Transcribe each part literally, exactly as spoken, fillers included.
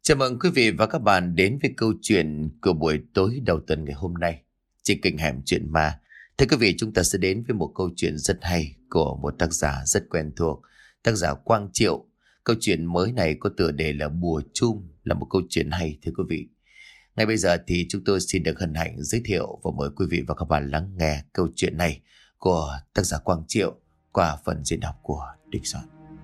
Chào mừng quý vị và các bạn đến với câu chuyện của buổi tối đầu tuần ngày hôm nay trên kênh Hẻm Chuyện Ma. Thưa quý vị, chúng ta sẽ đến với một câu chuyện rất hay của một tác giả rất quen thuộc, tác giả Quang Triệu. Câu chuyện mới này có tựa đề là Bùa Chum, là một câu chuyện hay thưa quý vị. Ngay bây giờ thì chúng tôi xin được hân hạnh giới thiệu và mời quý vị và các bạn lắng nghe câu chuyện này của tác giả Quang Triệu qua phần diễn đọc của Đinh Soạn.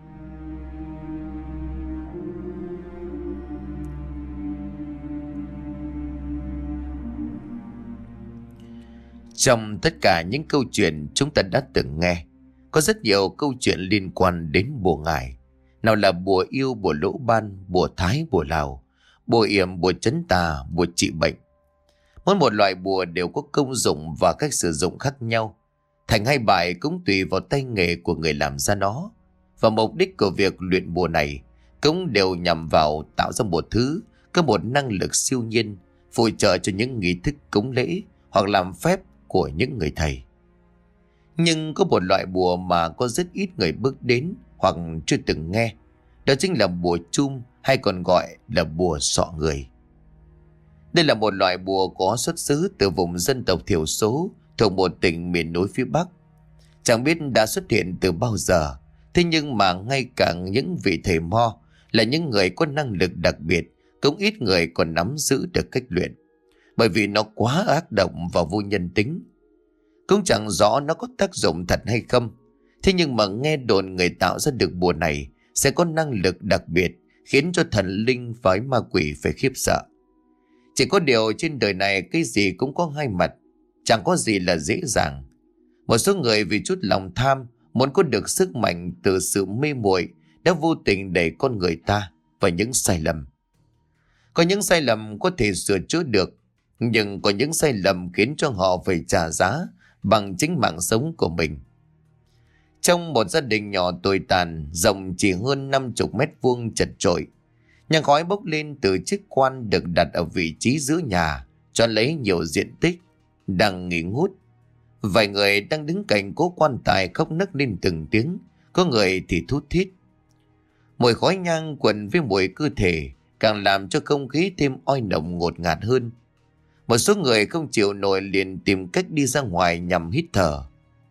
Trong tất cả những câu chuyện chúng ta đã từng nghe, có rất nhiều câu chuyện liên quan đến bùa ngải. Nào là bùa yêu, bùa lỗ ban, bùa thái, bùa lào, bùa yểm, bùa trấn tà, bùa trị bệnh. Mỗi một loại bùa đều có công dụng và cách sử dụng khác nhau. Thành hay bại cũng tùy vào tay nghề của người làm ra nó. Và mục đích của việc luyện bùa này cũng đều nhằm vào tạo ra một thứ có một năng lực siêu nhiên, phụ trợ cho những nghi thức cúng lễ hoặc làm phép của những người thầy. Nhưng có một loại bùa mà có rất ít người bước đến hoặc chưa từng nghe. Đó chính là bùa chum, hay còn gọi là bùa sọ người. Đây là một loại bùa có xuất xứ từ vùng dân tộc thiểu số thuộc một tỉnh miền núi phía Bắc. Chẳng biết đã xuất hiện từ bao giờ, thế nhưng mà ngay cả những vị thầy mo là những người có năng lực đặc biệt cũng ít người còn nắm giữ được cách luyện, bởi vì nó quá ác độc và vô nhân tính. Cũng chẳng rõ nó có tác dụng thật hay không. Thế nhưng mà nghe đồn người tạo ra được bùa này sẽ có năng lực đặc biệt, khiến cho thần linh và ma quỷ phải khiếp sợ. Chỉ có điều trên đời này cái gì cũng có hai mặt, chẳng có gì là dễ dàng. Một số người vì chút lòng tham, muốn có được sức mạnh từ sự mê muội, đã vô tình đẩy con người ta vào những sai lầm. Có những sai lầm có thể sửa chữa được, nhưng có những sai lầm khiến cho họ phải trả giá bằng chính mạng sống của mình. Trong một gia đình nhỏ tồi tàn, rộng chỉ hơn năm mươi mét vuông chật chội, nhang khói bốc lên từ chiếc quan được đặt ở vị trí giữa nhà, cho lấy nhiều diện tích, đang nghỉ ngút. Vài người đang đứng cạnh cố quan tài khóc nấc lên từng tiếng, có người thì thút thít. Mùi khói nhang quẩn với mùi cơ thể càng làm cho không khí thêm oi nồng ngột ngạt hơn. Một số người không chịu nổi liền tìm cách đi ra ngoài nhằm hít thở.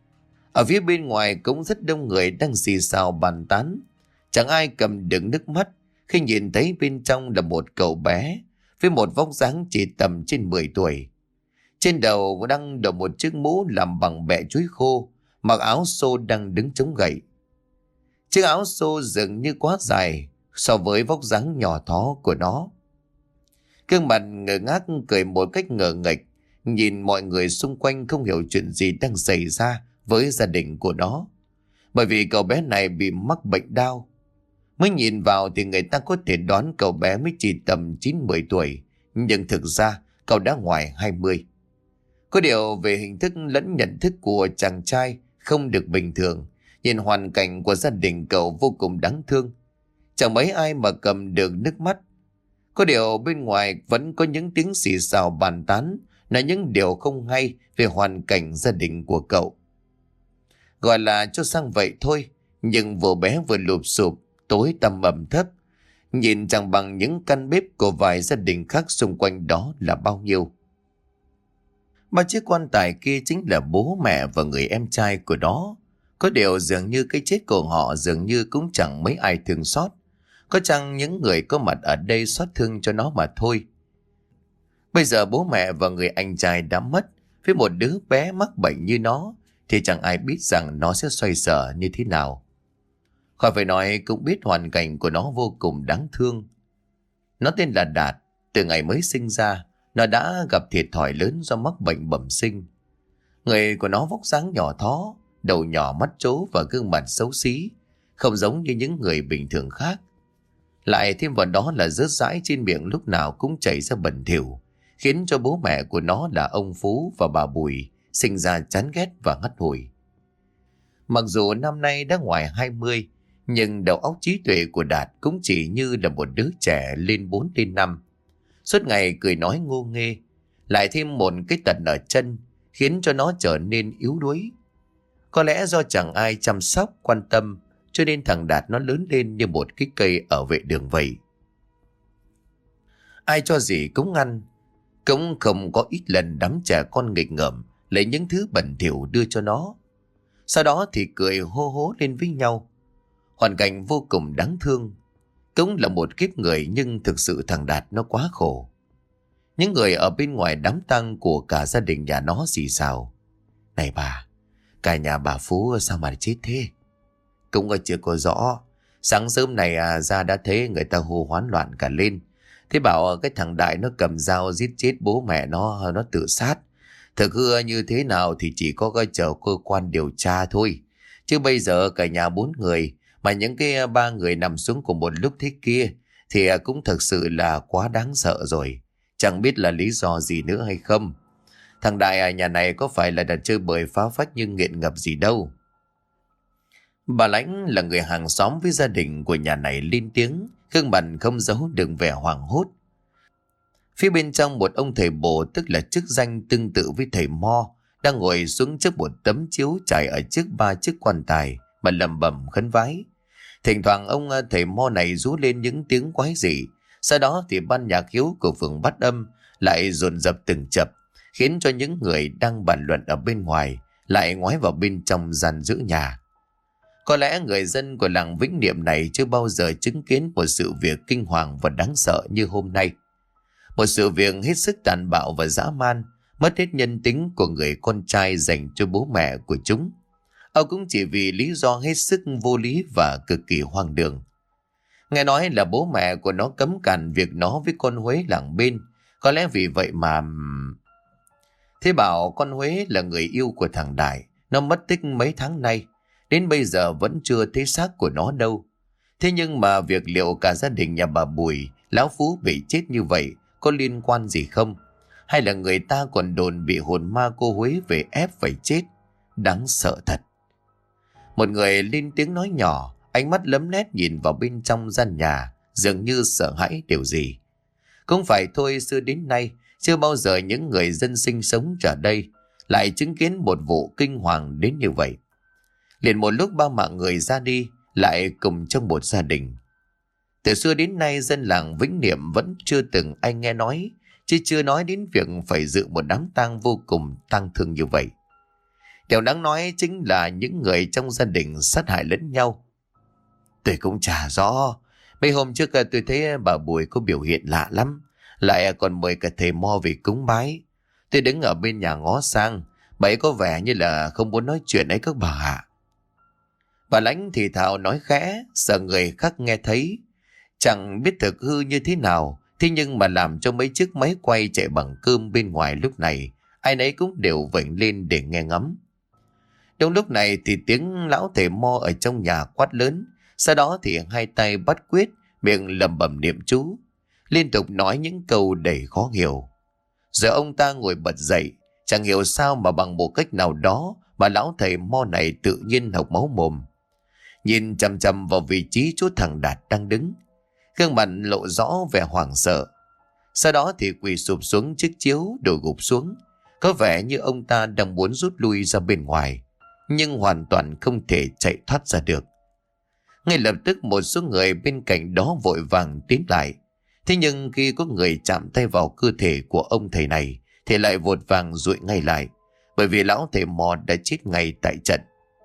Ở phía bên ngoài cũng rất đông người đang xì xào bàn tán. Chẳng ai cầm được nước mắt khi nhìn thấy bên trong là một cậu bé với một vóc dáng chỉ tầm trên mười tuổi. Trên đầu đang đội một chiếc mũ làm bằng bẹ chuối khô, mặc áo xô đang đứng chống gậy. Chiếc áo xô dường như quá dài so với vóc dáng nhỏ thó của nó. Gương mặt ngơ ngác cười một cách ngờ nghệch, nhìn mọi người xung quanh không hiểu chuyện gì đang xảy ra với gia đình của nó. Bởi vì cậu bé này bị mắc bệnh đau. Mới nhìn vào thì người ta có thể đoán cậu bé mới chỉ tầm chín mười tuổi, nhưng thực ra cậu đã ngoài hai mươi. Có điều về hình thức lẫn nhận thức của chàng trai không được bình thường, nhìn hoàn cảnh của gia đình cậu vô cùng đáng thương. Chẳng mấy ai mà cầm được nước mắt. Có điều bên ngoài vẫn có những tiếng xì xào bàn tán, là những điều không hay về hoàn cảnh gia đình của cậu. Gọi là cho sang vậy thôi, nhưng vừa bé vừa lụp sụp, tối tăm ẩm thấp, nhìn chẳng bằng những căn bếp của vài gia đình khác xung quanh đó là bao nhiêu. Ba chiếc quan tài kia chính là bố mẹ và người em trai của nó. Có điều dường như cái chết của họ dường như cũng chẳng mấy ai thương xót. Có chăng những người có mặt ở đây xót thương cho nó mà thôi. Bây giờ bố mẹ và người anh trai đã mất, với một đứa bé mắc bệnh như nó thì chẳng ai biết rằng nó sẽ xoay sở như thế nào. Khỏi phải nói cũng biết hoàn cảnh của nó vô cùng đáng thương. Nó tên là Đạt. Từ ngày mới sinh ra, nó đã gặp thiệt thòi lớn do mắc bệnh bẩm sinh. Người của nó vóc dáng nhỏ thó, đầu nhỏ mắt trố và gương mặt xấu xí, không giống như những người bình thường khác. Lại thêm vào đó là rớt rãi trên miệng lúc nào cũng chảy ra bẩn thỉu, khiến cho bố mẹ của nó là ông Phú và bà Bùi sinh ra chán ghét và ngắt hủi. Mặc dù năm nay đã ngoài hai mươi, nhưng đầu óc trí tuệ của Đạt cũng chỉ như là một đứa trẻ lên bốn lên năm. Suốt ngày cười nói ngô nghê, lại thêm một cái tật ở chân khiến cho nó trở nên yếu đuối. Có lẽ do chẳng ai chăm sóc quan tâm, cho nên thằng Đạt nó lớn lên như một cái cây ở vệ đường vậy. Ai cho gì cũng ăn. Cũng không có ít lần đám trẻ con nghịch ngợm lấy những thứ bẩn thỉu đưa cho nó. Sau đó thì cười hô hố lên với nhau. Hoàn cảnh vô cùng đáng thương. Cũng là một kiếp người, nhưng thực sự thằng Đạt nó quá khổ. Những người ở bên ngoài đám tang của cả gia đình nhà nó xì xào: "Này bà, cả nhà bà Phú sao mà chết thế?" Cũng chưa có rõ. Sáng sớm này à, ra đã thấy người ta hô hoán loạn cả lên. Thế bảo cái thằng Đại nó cầm dao giết chết bố mẹ nó, nó tự sát. Thực hư như thế nào thì chỉ có cái chờ cơ quan điều tra thôi. Chứ bây giờ cả nhà bốn người, mà những cái ba người nằm xuống cùng một lúc thế kia, thì cũng thực sự là quá đáng sợ rồi. Chẳng biết là lý do gì nữa hay không. Thằng Đại ở nhà này có phải là đã chơi bời phá phách nhưng nghiện ngập gì đâu. Bà Lãnh là người hàng xóm với gia đình của nhà này lên tiếng, gương mặt không giấu được vẻ hoảng hốt. Phía bên trong, một ông thầy bồ, tức là chức danh tương tự với thầy Mo, đang ngồi xuống trước một tấm chiếu trải ở trước ba chiếc quan tài mà lẩm bẩm khấn vái. Thỉnh thoảng ông thầy Mo này rú lên những tiếng quái dị. Sau đó thì ban nhạc hiếu của phường Bát Âm lại dồn dập từng chập, khiến cho những người đang bàn luận ở bên ngoài lại ngoái vào bên trong gian giữ nhà. Có lẽ người dân của làng Vĩnh Niệm này chưa bao giờ chứng kiến một sự việc kinh hoàng và đáng sợ như hôm nay. Một sự việc hết sức tàn bạo và dã man, mất hết nhân tính của người con trai dành cho bố mẹ của chúng. Ông cũng chỉ vì lý do hết sức vô lý và cực kỳ hoang đường. Nghe nói là bố mẹ của nó cấm cản việc nó với con Huế làng bên. Có lẽ vì vậy mà... Thế bảo con Huế là người yêu của thằng Đại. Nó mất tích mấy tháng nay, đến bây giờ vẫn chưa thấy xác của nó đâu. Thế nhưng mà việc liệu cả gia đình nhà bà Bùi, lão Phú bị chết như vậy có liên quan gì không? Hay là người ta còn đồn bị hồn ma cô Huế về ép phải chết? Đáng sợ thật. Một người lên tiếng nói nhỏ, ánh mắt lấm lét nhìn vào bên trong gian nhà, dường như sợ hãi điều gì. Cũng phải thôi, xưa đến nay chưa bao giờ những người dân sinh sống ở đây lại chứng kiến một vụ kinh hoàng đến như vậy. Liền một lúc ba mạng người ra đi, lại cùng trong một gia đình. Từ xưa đến nay dân làng Vĩnh Niệm vẫn chưa từng ai nghe nói, chứ chưa nói đến việc phải dự một đám tang vô cùng tang thương như vậy. Điều đáng nói chính là những người trong gia đình sát hại lẫn nhau. Tôi cũng chả rõ. Mấy hôm trước tôi thấy bà Bùi có biểu hiện lạ lắm, lại còn mời cả thầy Mo về cúng bái. Tôi đứng ở bên nhà ngó sang, bà ấy có vẻ như là không muốn nói chuyện ấy các bà ạ. Bà Lãnh thì thào nói khẽ, sợ người khác nghe thấy. Chẳng biết thực hư như thế nào, thế nhưng mà làm cho mấy chiếc máy quay chạy bằng cơm bên ngoài lúc này, ai nấy cũng đều vểnh lên để nghe ngắm. Trong lúc này thì tiếng lão thầy Mo ở trong nhà quát lớn, sau đó thì hai tay bắt quyết, miệng lẩm bẩm niệm chú, liên tục nói những câu đầy khó hiểu. Rồi ông ta ngồi bật dậy, chẳng hiểu sao mà bằng một cách nào đó mà lão thầy Mo này tự nhiên hộc máu mồm. Nhìn chằm chằm vào vị trí chỗ thằng Đạt đang đứng, gương mặt lộ rõ vẻ hoảng sợ. Sau đó thì quỳ sụp xuống chiếc chiếu đổ gục xuống, có vẻ như ông ta đang muốn rút lui ra bên ngoài, nhưng hoàn toàn không thể chạy thoát ra được. Ngay lập tức một số người bên cạnh đó vội vàng tiến lại. Thế nhưng khi có người chạm tay vào cơ thể của ông thầy này thì lại vội vàng dụi ngay lại, bởi vì lão thầy Mò đã chết ngay tại trận.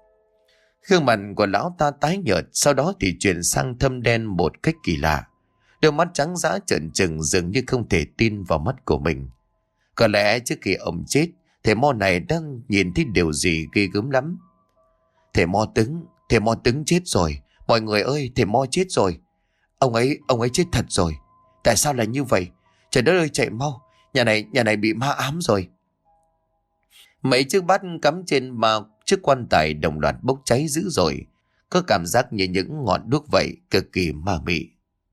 Gương mặt của lão ta tái nhợt, sau đó thì chuyển sang thâm đen một cách kỳ lạ. Đôi mắt trắng dã trợn trừng, dường như không thể tin vào mắt của mình. Có lẽ trước khi ông chết, thầy Mo này đang nhìn thấy điều gì ghê gớm lắm. Thầy Mo Tứng, thầy Mo Tứng chết rồi. Mọi người ơi, thầy Mo chết rồi. Ông ấy, ông ấy chết thật rồi. Tại sao lại như vậy? Trời đất ơi, chạy mau. Nhà này, nhà này bị ma ám rồi. Mấy chiếc bát cắm trên ba chiếc quan tài đồng loạt bốc cháy dữ dội, có cảm giác như những ngọn đuốc vậy, cực kỳ ma mị.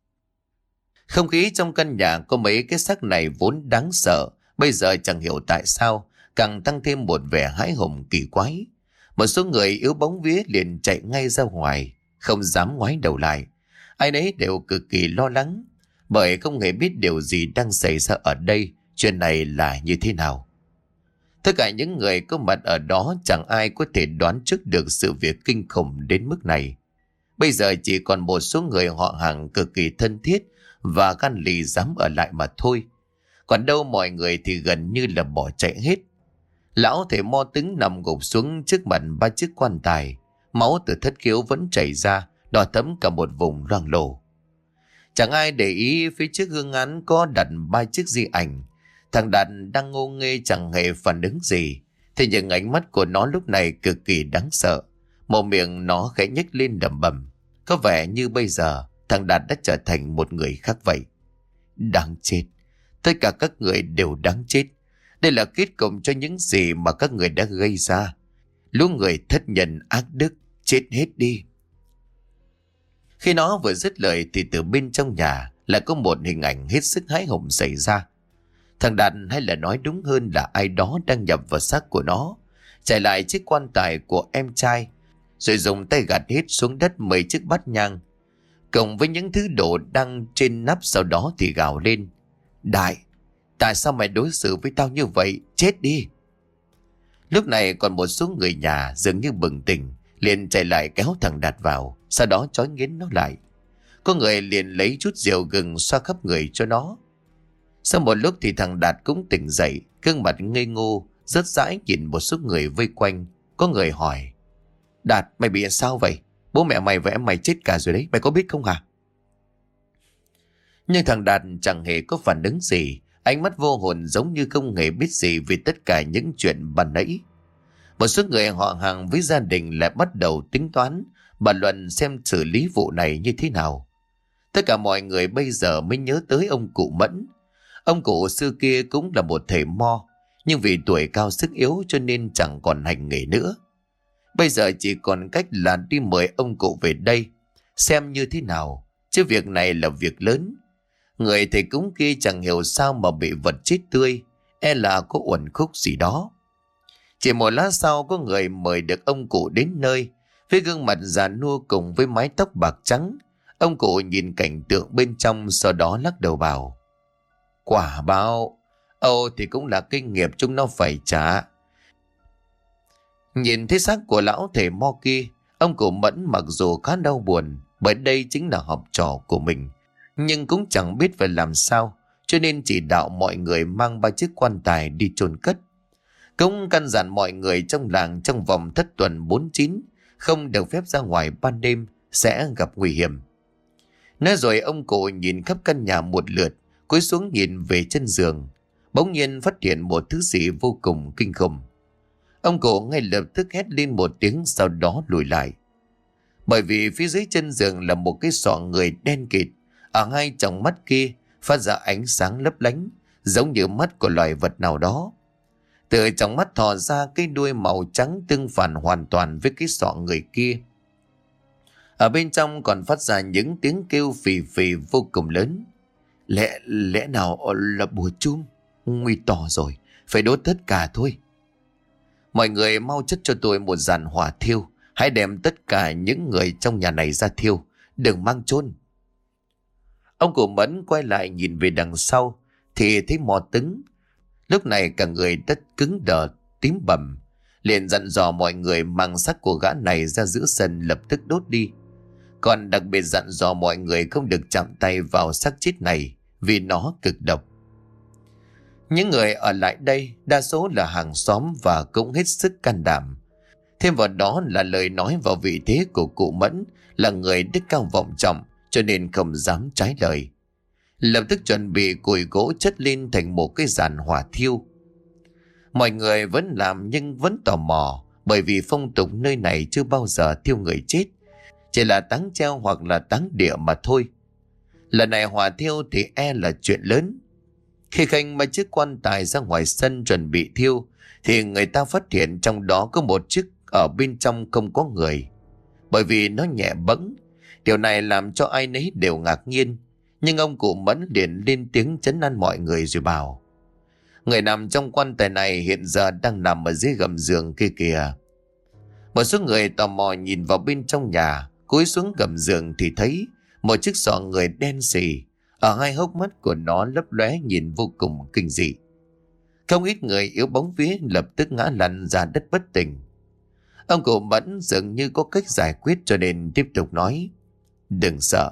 Không khí trong căn nhà có mấy cái xác này vốn đáng sợ, bây giờ chẳng hiểu tại sao càng tăng thêm một vẻ hãi hùng kỳ quái. Một số người yếu bóng vía liền chạy ngay ra ngoài, không dám ngoái đầu lại. Ai nấy đều cực kỳ lo lắng, bởi không hề biết điều gì đang xảy ra ở đây, chuyện này là như thế nào. Tất cả những người có mặt ở đó chẳng ai có thể đoán trước được sự việc kinh khủng đến mức này. Bây giờ chỉ còn một số người họ hàng cực kỳ thân thiết và gan lì dám ở lại mà thôi. Còn đâu mọi người thì gần như là bỏ chạy hết. Lão thầy Mo Tứng nằm gục xuống trước mặt ba chiếc quan tài. Máu từ thất khiếu vẫn chảy ra, đỏ thẫm cả một vùng loang lổ. Chẳng ai để ý phía trước hương án có đặt ba chiếc di ảnh. Thằng Đạt đang ngô nghê chẳng hề phản ứng gì. Thế nhưng ánh mắt của nó lúc này cực kỳ đáng sợ. Mồm miệng nó khẽ nhếch lên đầm bầm. Có vẻ như bây giờ thằng Đạt đã trở thành một người khác vậy. Đáng chết. Tất cả các người đều đáng chết. Đây là kết cục cho những gì mà các người đã gây ra. Lũ người thất nhân ác đức, chết hết đi. Khi nó vừa dứt lời thì từ bên trong nhà lại có một hình ảnh hết sức hãi hùng xảy ra. Thằng Đạt, hay là nói đúng hơn là ai đó đang nhập vào xác của nó, chạy lại chiếc quan tài của em trai, rồi dùng tay gạt hết xuống đất mấy chiếc bát nhang, cộng với những thứ đồ đang trên nắp, sau đó thì gào lên: Đại, tại sao mày đối xử với tao như vậy? Chết đi! Lúc này còn một số người nhà dường như bừng tỉnh, liền chạy lại kéo thằng Đạt vào, sau đó trói nghiến nó lại. Có người liền lấy chút rượu gừng xoa khắp người cho nó. Sau một lúc thì thằng Đạt cũng tỉnh dậy, gương mặt ngây ngô, rớt rãi nhìn một số người vây quanh. Có người hỏi: Đạt, mày bị sao vậy? Bố mẹ mày và em mày chết cả rồi đấy, mày có biết không hả? Nhưng thằng Đạt chẳng hề có phản ứng gì, ánh mắt vô hồn giống như không hề biết gì về tất cả những chuyện ban nãy. Một số người họ hàng với gia đình lại bắt đầu tính toán, bàn luận xem xử lý vụ này như thế nào. Tất cả mọi người bây giờ mới nhớ tới ông cụ Mẫn. Ông cụ xưa kia cũng là một thầy mo, nhưng vì tuổi cao sức yếu cho nên chẳng còn hành nghề nữa. Bây giờ chỉ còn cách là đi mời ông cụ về đây, xem như thế nào, chứ việc này là việc lớn. Người thầy cúng kia chẳng hiểu sao mà bị vật chết tươi, e là có uẩn khúc gì đó. Chỉ một lát sau có người mời được ông cụ đến nơi, với gương mặt già nua cùng với mái tóc bạc trắng. Ông cụ nhìn cảnh tượng bên trong, sau đó lắc đầu bảo: Quả báo, âu thì cũng là kinh nghiệp chúng nó phải trả. Nhìn thấy xác của lão thầy Mo kia, ông cụ Mẫn mặc dù khá đau buồn, bởi đây chính là học trò của mình, nhưng cũng chẳng biết phải làm sao, cho nên chỉ đạo mọi người mang ba chiếc quan tài đi chôn cất. Cũng căn dặn mọi người trong làng trong vòng thất tuần bốn chín không được phép ra ngoài ban đêm, sẽ gặp nguy hiểm. Nói rồi ông cụ nhìn khắp căn nhà một lượt, cúi xuống nhìn về chân giường, bỗng nhiên phát hiện một thứ gì vô cùng kinh khủng. Ông cụ ngay lập tức hét lên một tiếng, sau đó lùi lại. Bởi vì phía dưới chân giường là một cái sọ người đen kịt, ở hai tròng mắt kia phát ra ánh sáng lấp lánh, giống như mắt của loài vật nào đó. Từ trong mắt thò ra cái đuôi màu trắng tương phản hoàn toàn với cái sọ người kia. Ở bên trong còn phát ra những tiếng kêu phì phì vô cùng lớn. Lẽ, lẽ nào là bùa chum? Nguy to rồi, phải đốt tất cả thôi. Mọi người mau chất cho tôi một dàn hỏa thiêu, hãy đem tất cả những người trong nhà này ra thiêu, đừng mang chôn. Ông cụ Mẫn quay lại nhìn về đằng sau thì thấy Mo Tứng. Lúc này cả người đất cứng đờ tím bầm, liền dặn dò mọi người mang xác của gã này ra giữa sân lập tức đốt đi. Còn đặc biệt dặn dò mọi người không được chạm tay vào xác chết này vì nó cực độc. Những người ở lại đây đa số là hàng xóm và cũng hết sức can đảm. Thêm vào đó là lời nói vào vị thế của cụ Mẫn là người đức cao vọng trọng, cho nên không dám trái lời. Lập tức chuẩn bị củi gỗ chất lên thành một cái giàn hỏa thiêu. Mọi người vẫn làm nhưng vẫn tò mò, bởi vì phong tục nơi này chưa bao giờ thiêu người chết, chỉ là táng treo hoặc là táng địa mà thôi. Lần này hỏa thiêu thì e là chuyện lớn. Khi khanh mà chiếc quan tài ra ngoài sân chuẩn bị thiêu thì người ta phát hiện trong đó có một chiếc ở bên trong không có người, bởi vì nó nhẹ bẫng. Điều này làm cho ai nấy đều ngạc nhiên, nhưng ông cụ Mẫn liền lên tiếng trấn an mọi người rồi bảo: Người nằm trong quan tài này hiện giờ đang nằm ở dưới gầm giường kia kìa. Một số người tò mò nhìn vào bên trong nhà, cúi xuống gầm giường thì thấy một chiếc xọ người đen xì, ở hai hốc mắt của nó lấp lóe nhìn vô cùng kinh dị. Không ít người yếu bóng vía lập tức ngã lăn ra đất bất tỉnh. Ông cụ Mẫn dường như có cách giải quyết cho nên tiếp tục nói: Đừng sợ,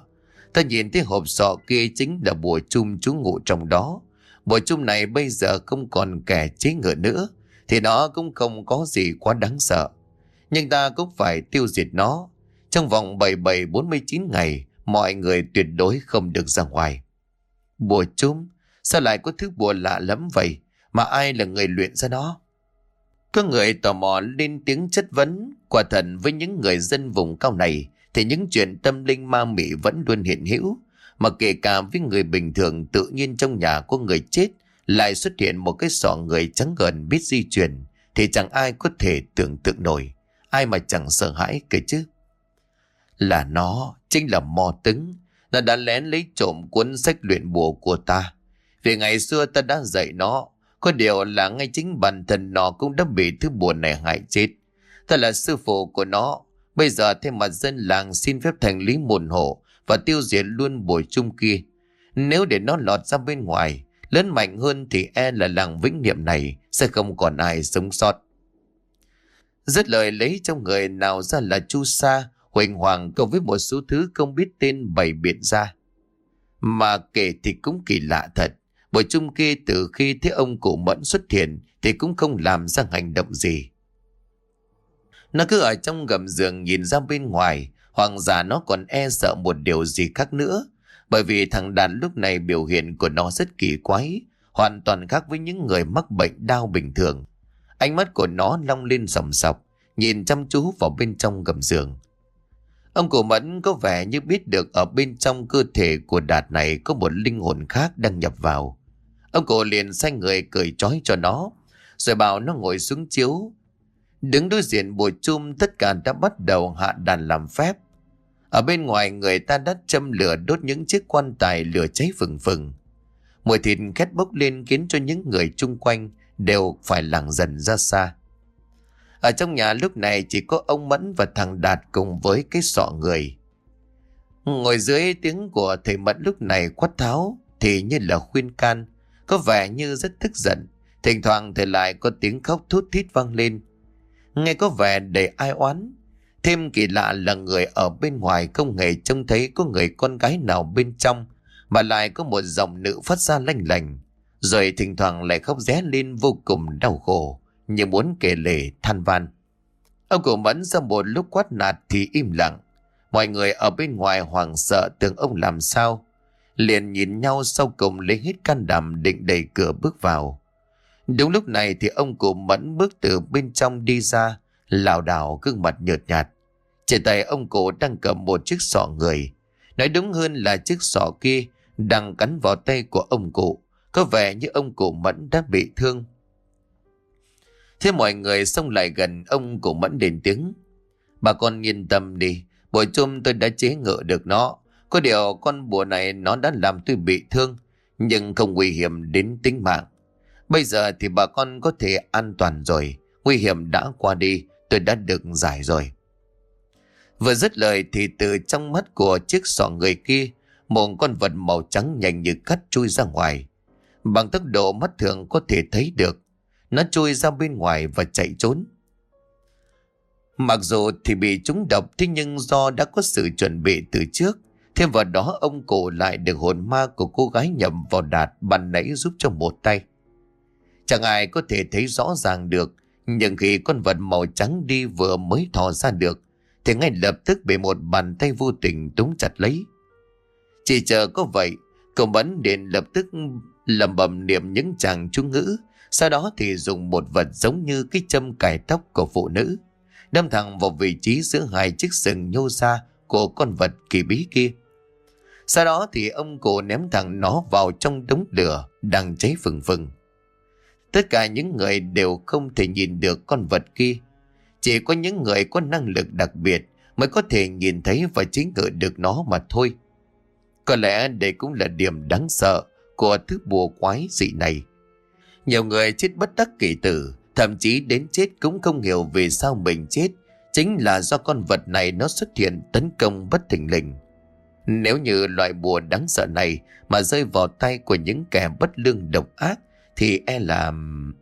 Ta nhìn thấy hộp sọ kia chính là bùa chum trú ngụ trong đó. Bùa chum này bây giờ không còn kẻ chế ngự nữa, thì nó cũng không có gì quá đáng sợ. Nhưng ta cũng phải tiêu diệt nó. Trong vòng bảy bảy bốn mươi chín ngày, mọi người tuyệt đối không được ra ngoài. Bùa chum? Sao lại có thứ bùa lạ lắm vậy? Mà ai là người luyện ra nó? Có người tò mò lên tiếng chất vấn. Quả thật với những người dân vùng cao này thì những chuyện tâm linh ma mị vẫn luôn hiện hữu. Mà kể cả với người bình thường, tự nhiên trong nhà có người chết lại xuất hiện một cái sọ người trắng ngần biết di chuyển, thì chẳng ai có thể tưởng tượng nổi. Ai mà chẳng sợ hãi kể chứ. Là nó, chính là Mo Tứng. Nó đã lén lấy trộm cuốn sách luyện bùa của ta. Vì ngày xưa ta đã dạy nó. Có điều là ngay chính bản thân nó cũng đã bị thứ bùa này hại chết. Ta là sư phụ của nó. Bây giờ thêm mặt dân làng xin phép thành lý môn hộ và tiêu diệt luôn bùa chung kia. Nếu để nó lọt ra bên ngoài, lớn mạnh hơn, thì e là làng Vĩnh Niệm này sẽ không còn ai sống sót. Dứt lời lấy trong người nào ra là chu sa, huỳnh hoàng cộng với một số thứ không biết tên bày biện ra. Mà kể thì cũng kỳ lạ thật. Bùa chung kia từ khi thấy ông cụ Mẫn xuất hiện thì cũng không làm ra hành động gì. Nó cứ ở trong gầm giường nhìn ra bên ngoài. Hoàng giả nó còn e sợ một điều gì khác nữa. Bởi vì thằng Đạt lúc này biểu hiện của nó rất kỳ quái, hoàn toàn khác với những người mắc bệnh đau bình thường. Ánh mắt của nó long lên sòng sọc, nhìn chăm chú vào bên trong gầm giường. Ông cụ Mẫn có vẻ như biết được ở bên trong cơ thể của Đạt này có một linh hồn khác đang nhập vào. Ông cụ liền sai người cởi trói cho nó, rồi bảo nó ngồi xuống chiếu. Đứng đối diện bùa chum, tất cả đã bắt đầu hạ đàn làm phép. Ở bên ngoài người ta đã châm lửa đốt những chiếc quan tài lửa cháy phừng phừng. Mùi thịt khét bốc lên khiến cho những người chung quanh đều phải lảng dần ra xa. Ở trong nhà lúc này chỉ có ông Mẫn và thằng Đạt cùng với cái sọ người. Ngồi dưới tiếng của thầy Mẫn lúc này quát tháo thì như là khuyên can, có vẻ như rất tức giận. Thỉnh thoảng thì lại có tiếng khóc thút thít vang lên, nghe có vẻ đầy ai oán. Thêm kỳ lạ là người ở bên ngoài không hề trông thấy có người con gái nào bên trong, mà lại có một giọng nữ phát ra lanh lành, rồi thỉnh thoảng lại khóc ré lên vô cùng đau khổ, như muốn kể lể than van. Ông cụ Mẫn sau một lúc quát nạt thì im lặng. Mọi người ở bên ngoài hoảng sợ tưởng ông làm sao, liền nhìn nhau, sau cùng lấy hết can đảm định đẩy cửa bước vào. Đúng lúc này thì ông cụ Mẫn bước từ bên trong đi ra, lảo đảo gương mặt nhợt nhạt. Trên tay ông cụ đang cầm một chiếc sọ người, nói đúng hơn là chiếc sọ kia đang cắn vào tay của ông cụ. Có vẻ như ông cụ Mẫn đã bị thương. Thế mọi người xông lại gần, ông cụ Mẫn lên tiếng: "Bà con yên tâm đi, bùa chum tôi đã chế ngự được nó. Có điều con bùa này nó đã làm tôi bị thương, nhưng không nguy hiểm đến tính mạng. Bây giờ thì bà con có thể an toàn rồi, nguy hiểm đã qua đi, tôi đã được giải rồi." Vừa dứt lời thì từ trong mắt của chiếc sọ người kia, một con vật màu trắng nhanh như cắt chui ra ngoài. Bằng tốc độ mắt thường có thể thấy được, nó chui ra bên ngoài và chạy trốn. Mặc dù thì bị trúng độc, thế nhưng do đã có sự chuẩn bị từ trước, thêm vào đó ông cụ lại được hồn ma của cô gái nhầm vào Đạt ban nãy giúp cho một tay. Chẳng ai có thể thấy rõ ràng được, nhưng khi con vật màu trắng đi vừa mới thò ra được thì ngay lập tức bị một bàn tay vô tình túm chặt lấy. Chỉ chờ có vậy, cậu Mẫn liền lập tức lẩm bẩm niệm những tràng chú ngữ, sau đó thì dùng một vật giống như cái châm cài tóc của phụ nữ, đâm thẳng vào vị trí giữa hai chiếc sừng nhô ra của con vật kỳ bí kia. Sau đó thì ông cụ ném thẳng nó vào trong đống lửa đang cháy phừng phừng. Tất cả những người đều không thể nhìn được con vật kia. Chỉ có những người có năng lực đặc biệt mới có thể nhìn thấy và chế ngự được nó mà thôi. Có lẽ đây cũng là điểm đáng sợ của thứ bùa quái dị này. Nhiều người chết bất đắc kỳ tử, thậm chí đến chết cũng không hiểu vì sao mình chết, chính là do con vật này nó xuất hiện tấn công bất thình lình. Nếu như loại bùa đáng sợ này mà rơi vào tay của những kẻ bất lương độc ác thì e là...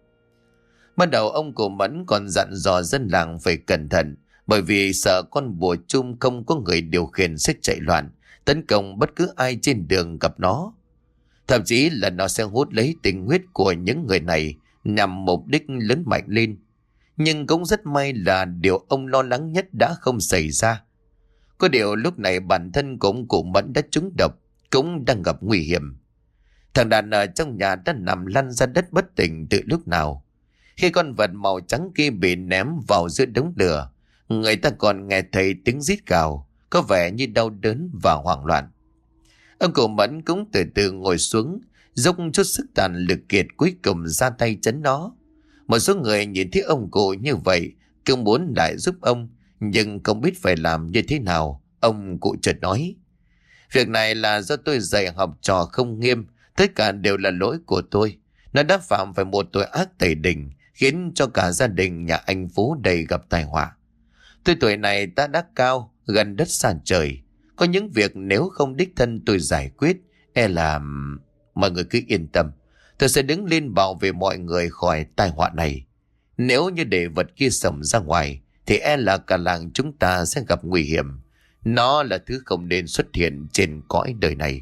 Ban đầu ông cụ Mẫn còn dặn dò dân làng phải cẩn thận, bởi vì sợ con bùa chung không có người điều khiển sẽ chạy loạn, tấn công bất cứ ai trên đường gặp nó. Thậm chí là nó sẽ hút lấy tình huyết của những người này nhằm mục đích lớn mạnh lên. Nhưng cũng rất may là điều ông lo lắng nhất đã không xảy ra. Có điều lúc này bản thân cũng cụ Mẫn đã trúng độc, cũng đang gặp nguy hiểm. Thằng đàn ở trong nhà đã nằm lăn ra đất bất tỉnh từ lúc nào. Khi con vật màu trắng kia bị ném vào giữa đống lửa, người ta còn nghe thấy tiếng rít gào, có vẻ như đau đớn và hoảng loạn. Ông cụ Mẫn cũng từ từ ngồi xuống, dốc chút sức tàn lực kiệt cuối cùng ra tay chấn nó. Một số người nhìn thấy ông cụ như vậy, cứ muốn lại giúp ông, nhưng không biết phải làm như thế nào. Ông cụ chợt nói: "Việc này là do tôi dạy học trò không nghiêm, tất cả đều là lỗi của tôi. Nó đã phạm phải một tội ác tày đình, khiến cho cả gia đình nhà anh Phú đầy gặp tai họa. Tôi tuổi này ta đã cao, gần đất xa trời. Có những việc nếu không đích thân tôi giải quyết, e là... Mọi người cứ yên tâm, tôi sẽ đứng lên bảo vệ mọi người khỏi tai họa này. Nếu như để vật kia sổng ra ngoài, thì e là cả làng chúng ta sẽ gặp nguy hiểm. Nó là thứ không nên xuất hiện trên cõi đời này."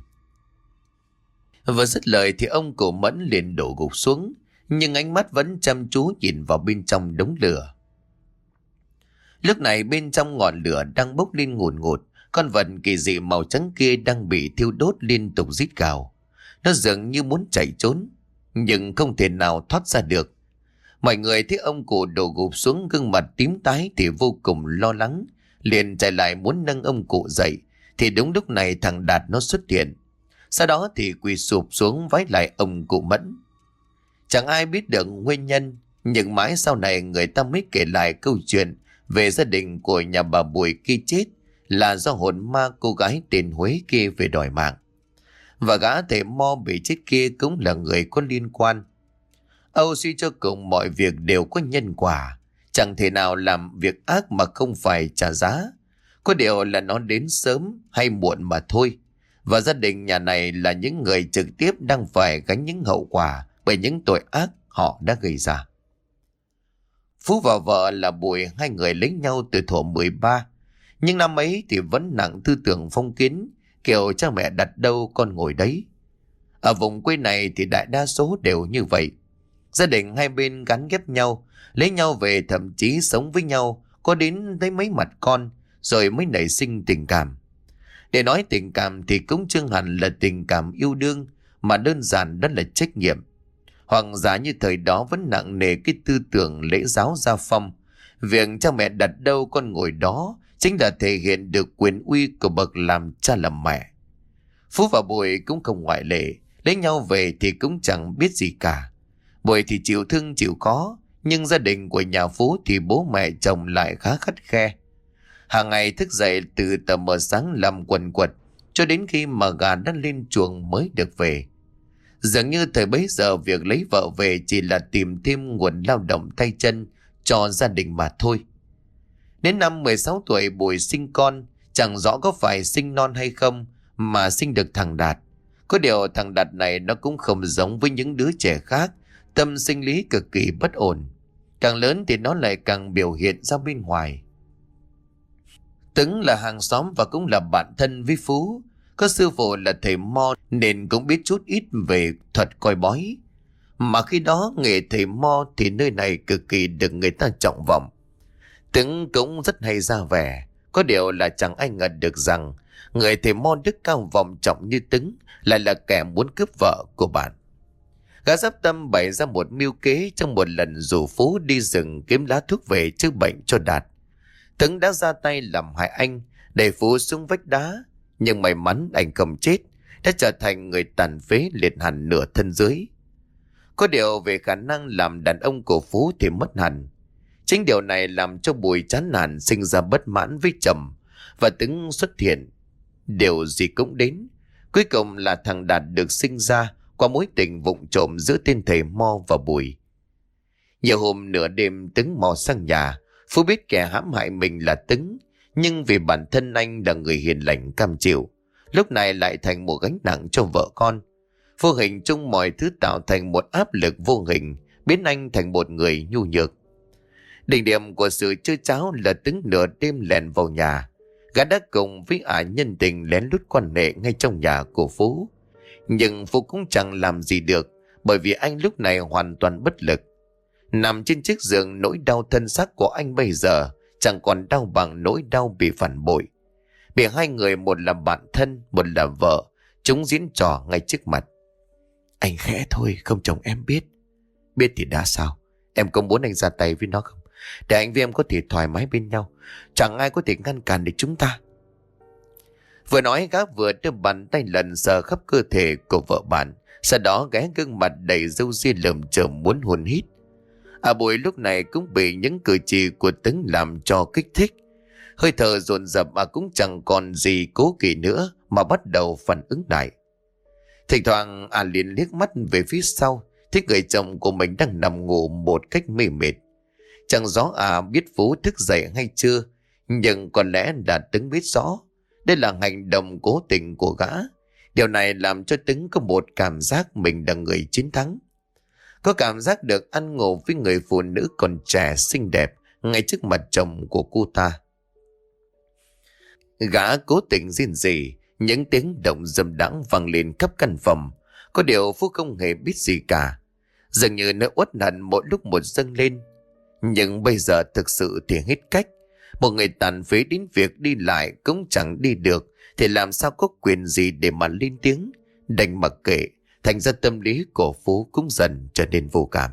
Vừa dứt lời thì ông cụ Mẫn liền đổ gục xuống, nhưng ánh mắt vẫn chăm chú nhìn vào bên trong đống lửa. Lúc này bên trong ngọn lửa đang bốc lên ngùn ngụt, con vật kỳ dị màu trắng kia đang bị thiêu đốt liên tục rít gào. Nó dường như muốn chạy trốn, nhưng không thể nào thoát ra được. Mọi người thấy ông cụ đổ gục xuống, gương mặt tím tái thì vô cùng lo lắng, liền chạy lại muốn nâng ông cụ dậy. Thì đúng lúc này thằng Đạt nó xuất hiện. Sau đó thì quỳ sụp xuống vái lại ông cụ Mẫn. Chẳng ai biết được nguyên nhân, nhưng mãi sau này người ta mới kể lại câu chuyện về gia đình của nhà bà Bùi kia chết là do hồn ma cô gái tên Huế kia về đòi mạng. Và gã thầy mo bị chết kia cũng là người có liên quan. Âu suy cho cùng mọi việc đều có nhân quả, chẳng thể nào làm việc ác mà không phải trả giá. Có điều là nó đến sớm hay muộn mà thôi. Và gia đình nhà này là những người trực tiếp đang phải gánh những hậu quả bởi những tội ác họ đã gây ra. Phú và vợ là Bùi, hai người lấy nhau từ thuở mười ba. Nhưng năm ấy thì vẫn nặng tư tưởng phong kiến, kiểu cha mẹ đặt đâu con ngồi đấy. Ở vùng quê này thì đại đa số đều như vậy. Gia đình hai bên gắn ghép nhau, lấy nhau về, thậm chí sống với nhau, có đến tới mấy mặt con, rồi mới nảy sinh tình cảm. Để nói tình cảm thì cũng chưa hẳn là tình cảm yêu đương, mà đơn giản đó là trách nhiệm. Hoàng giả như thời đó vẫn nặng nề cái tư tưởng lễ giáo gia phong. Việc cha mẹ đặt đâu con ngồi đó chính là thể hiện được quyền uy của bậc làm cha làm mẹ. Phú và Bùi cũng không ngoại lệ, lấy nhau về thì cũng chẳng biết gì cả. Bùi thì chịu thương chịu khó, nhưng gia đình của nhà Phú thì bố mẹ chồng lại khá khắt khe. Hàng ngày thức dậy từ tờ mờ sáng làm quần quật, cho đến khi mà gà đã lên chuồng mới được về. Dường như thời bấy giờ việc lấy vợ về chỉ là tìm thêm nguồn lao động tay chân cho gia đình mà thôi. Đến năm mười sáu tuổi Bùi sinh con, chẳng rõ có phải sinh non hay không mà sinh được thằng Đạt. Có điều thằng Đạt này nó cũng không giống với những đứa trẻ khác, tâm sinh lý cực kỳ bất ổn. Càng lớn thì nó lại càng biểu hiện ra bên ngoài. Tứng là hàng xóm và cũng là bạn thân với Phú. Có sư phụ là thầy mo nên cũng biết chút ít về thuật coi bói. Mà khi đó nghề thầy mo thì nơi này cực kỳ được người ta trọng vọng. Tứng cũng rất hay ra vẻ. Có điều là chẳng ai ngờ được rằng người thầy mo đức cao vọng trọng như Tứng lại là kẻ muốn cướp vợ của bạn. Gã Giáp Tâm bày ra một mưu kế trong một lần rủ Phú đi rừng kiếm lá thuốc về chữa bệnh cho Đạt. Tứng đã ra tay làm hại anh, đẩy Phú xuống vách đá. Nhưng may mắn anh không chết, đã trở thành người tàn phế liệt hẳn nửa thân dưới. Có điều về khả năng làm đàn ông của Phú thì mất hẳn. Chính điều này làm cho Bùi chán nản, sinh ra bất mãn với chồng, và Tứng xuất hiện. Điều gì cũng đến. Cuối cùng là thằng Đạt được sinh ra qua mối tình vụng trộm giữa tên thầy mo và Bùi. Nhiều hôm nửa đêm Tứng mò sang nhà. Phú biết kẻ hãm hại mình là Tứng, nhưng vì bản thân anh là người hiền lành cam chịu, lúc này lại thành một gánh nặng cho vợ con. Vô hình chung mọi thứ tạo thành một áp lực vô hình, biến anh thành một người nhu nhược. Đỉnh điểm của sự chơi cháo là Tứng nửa đêm lẻn vào nhà. Gã đã cùng với ả nhân tình lén lút quan hệ ngay trong nhà của Phú. Nhưng Phú cũng chẳng làm gì được, bởi vì anh lúc này hoàn toàn bất lực. Nằm trên chiếc giường, nỗi đau thân xác của anh bây giờ chẳng còn đau bằng nỗi đau bị phản bội. Bị hai người, một là bạn thân, một là vợ, chúng diễn trò ngay trước mặt. Anh khẽ thôi, không chồng em biết. Biết thì đã sao? Em có muốn anh ra tay với nó không? Để anh với em có thể thoải mái bên nhau. Chẳng ai có thể ngăn cản được chúng ta. Vừa nói, gã vừa đưa bàn tay lần sờ khắp cơ thể của vợ bạn, sau đó ghé gương mặt đầy râu ria lởm chởm muốn hôn hít. À Bùi lúc này cũng bị những cử chỉ của Tấn làm cho kích thích. Hơi thở dồn dập, à cũng chẳng còn gì cố kỵ nữa mà bắt đầu phản ứng lại. Thỉnh thoảng à liền liếc mắt về phía sau, thấy người chồng của mình đang nằm ngủ một cách mê mệt. Chẳng rõ à biết Phú thức dậy hay chưa, nhưng có lẽ là Tấn biết rõ đây là hành động cố tình của gã. Điều này làm cho Tấn có một cảm giác mình là người chiến thắng. Có cảm giác được ăn ngủ với người phụ nữ còn trẻ xinh đẹp ngay trước mặt chồng của cô ta. Gã cố tình rên rỉ, những tiếng động dâm đãng vang lên khắp căn phòng. Có điều Phú không hề biết gì cả, dường như nỗi uất hận mỗi lúc một dâng lên. Nhưng bây giờ thực sự thì hết cách. Một người tàn phế đến việc đi lại cũng chẳng đi được, thì làm sao có quyền gì để mà lên tiếng. Đành mặc kệ. Thành ra tâm lý của Phú cũng dần trở nên vô cảm.